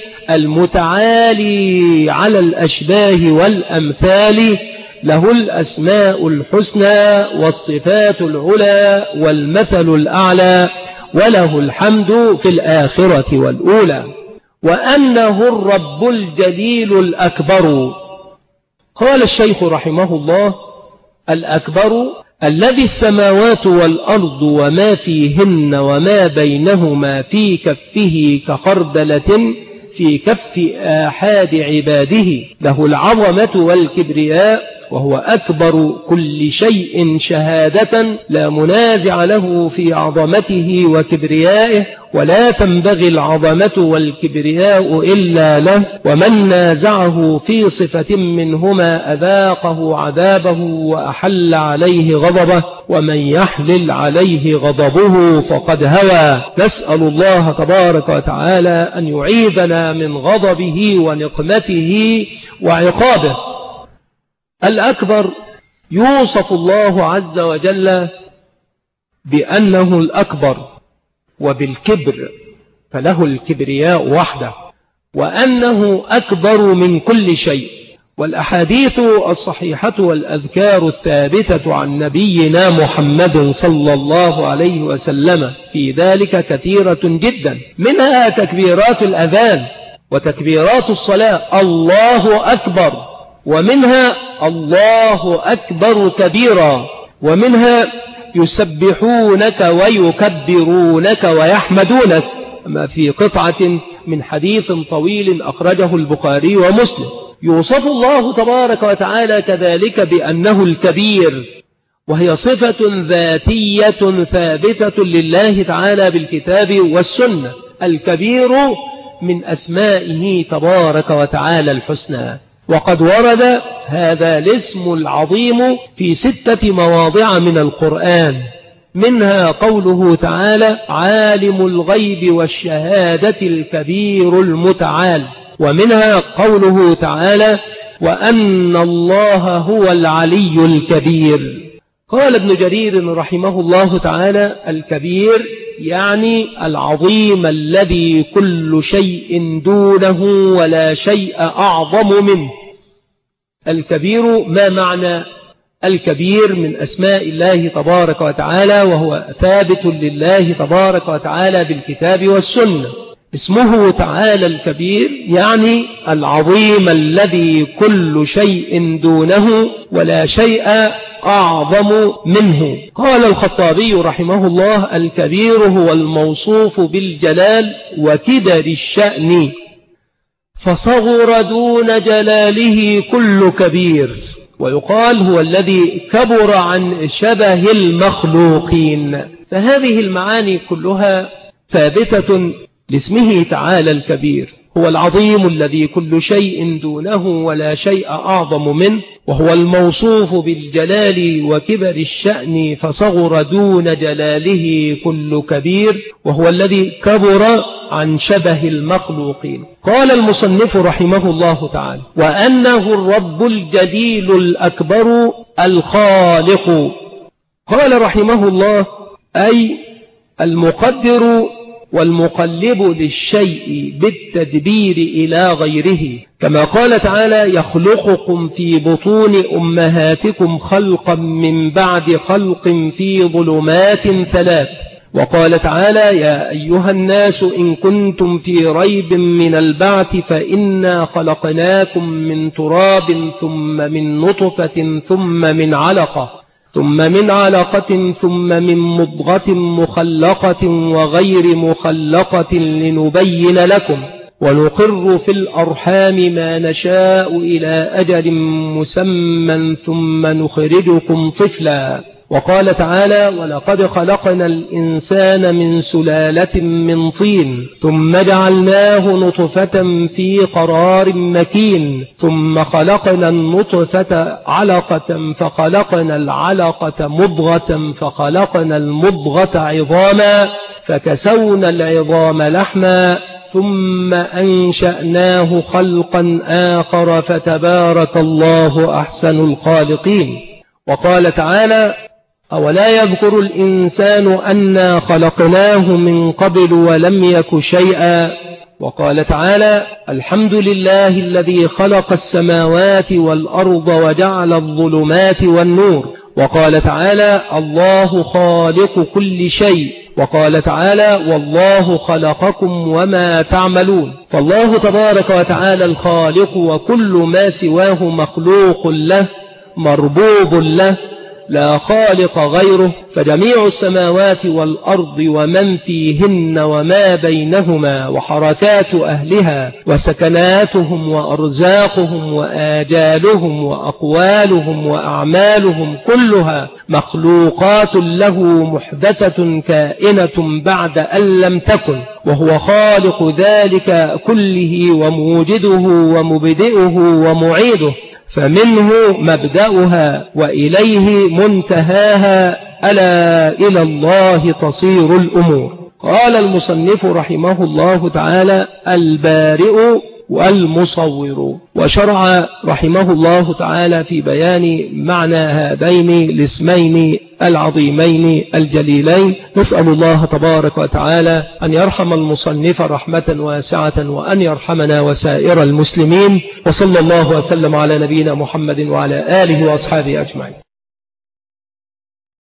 المتعالي على الأشباه والأمثال، له الأسماء الحسنى والصفات العلى والمثل الأعلى، وله الحمد في الآخرة والأولى. وأنه الرب الجليل الأكبر. قال الشيخ رحمه الله: الأكبر الذي السماوات والأرض وما فيهن وما بينهما في كفه كخردلة في كف آحاد عباده، له العظمة والكبرياء، وهو أكبر كل شيء شهادة، لا منازع له في عظمته وكبريائه، ولا تنبغي العظمة والكبرياء إلا له، ومن نازعه في صفة منهما أذاقه عذابه وأحل عليه غضبه، ومن يحلل عليه غضبه فقد هوى. نسأل الله تبارك وتعالى أن يعيذنا من غضبه ونقمته وعقابه. الأكبر يوصف الله عز وجل بأنه الأكبر وبالكبر، فله الكبرياء وحده، وأنه أكبر من كل شيء. والأحاديث الصحيحة والأذكار الثابتة عن نبينا محمد صلى الله عليه وسلم في ذلك كثيرة جدا، منها تكبيرات الأذان وتكبيرات الصلاة الله أكبر، ومنها الله أكبر كبيرا، ومنها يسبحونك ويكبرونك ويحمدونك، ما في قطعة من حديث طويل أخرجه البخاري ومسلم. يوصف الله تبارك وتعالى كذلك بأنه الكبير، وهي صفة ذاتية ثابتة لله تعالى بالكتاب والسنة. الكبير من أسمائه تبارك وتعالى الحسنى، وقد ورد هذا الاسم العظيم في ستة مواضع من القرآن، منها قوله تعالى: عالم الغيب والشهادة الكبير المتعال، ومنها قوله تعالى: وأن الله هو العلي الكبير. قال ابن جرير رحمه الله تعالى: الكبير يعني العظيم الذي كل شيء دونه ولا شيء أعظم منه. الكبير ما معنى الكبير؟ من أسماء الله تبارك وتعالى، وهو ثابت لله تبارك وتعالى بالكتاب والسنة. اسمه تعالى الكبير يعني العظيم الذي كل شيء دونه ولا شيء أعظم منه. قال الخطابي رحمه الله: الكبير هو الموصوف بالجلال وكبر الشأن، فصغر دون جلاله كل كبير. ويقال هو الذي كبر عن شبه المخلوقين. فهذه المعاني كلها ثابتة لاسمه تعالى الكبير. هو العظيم الذي كل شيء دونه ولا شيء أعظم منه، وهو الموصوف بالجلال وكبر الشأن، فصغر دون جلاله كل كبير، وهو الذي كبر عن شبه المخلوقين. قال المصنف رحمه الله تعالى: وأنه الرب الجليل الأكبر الخالق. قال رحمه الله: أي المقدر والمقلب للشيء بالتدبير إلى غيره، كما قال تعالى يخلقكم في بطون أمهاتكم خلقا من بعد خلق في ظلمات ثلاث. وقال تعالى يا أيها الناس إن كنتم في ريب من البعث فإنا خلقناكم من تراب ثم من نطفة ثم من علقة ثم من علقة ثم من مضغة مخلقة وغير مخلقة لنبين لكم ونقر في الأرحام ما نشاء إلى أجل مسمى ثم نخرجكم طفلا. وقال تعالى ولقد خلقنا الإنسان من سلالة من طين ثم جعلناه نطفة في قرار مكين ثم خلقنا النطفة علقة فخلقنا العلقة مضغة فخلقنا المضغة عظاما فكسونا العظام لحما ثم أنشأناه خلقا آخر فتبارك الله أحسن الخالقين. وقال تعالى أولا يذكر الإنسان أنا خلقناه من قبل ولم يك شيئا. وقال تعالى الحمد لله الذي خلق السماوات والأرض وجعل الظلمات والنور. وقال تعالى الله خالق كل شيء. وقال تعالى والله خلقكم وما تعملون. فالله تبارك وتعالى الخالق وكل ما سواه مخلوق له مربوب له لا خالق غيره، فجميع السماوات والأرض ومن فيهن وما بينهما وحركات أهلها وسكناتهم وأرزاقهم وآجالهم وأقوالهم وأعمالهم كلها مخلوقات له محدثة كائنة بعد أن لم تكن، وهو خالق ذلك كله وموجده ومبدئه ومعيده، فمنه مبدأها وإليه منتهاها، ألا إلى الله تصير الأمور. قال المصنف رحمه الله تعالى البارئ والمصور. وشرع رحمه الله تعالى في بيان معنى هذين الاسمين العظيمين الجليلين. نسأل الله تبارك وتعالى أن يرحم المصنف رحمة واسعة وأن يرحمنا وسائر المسلمين، وصلى الله وسلم على نبينا محمد وعلى آله وأصحابه أجمعين.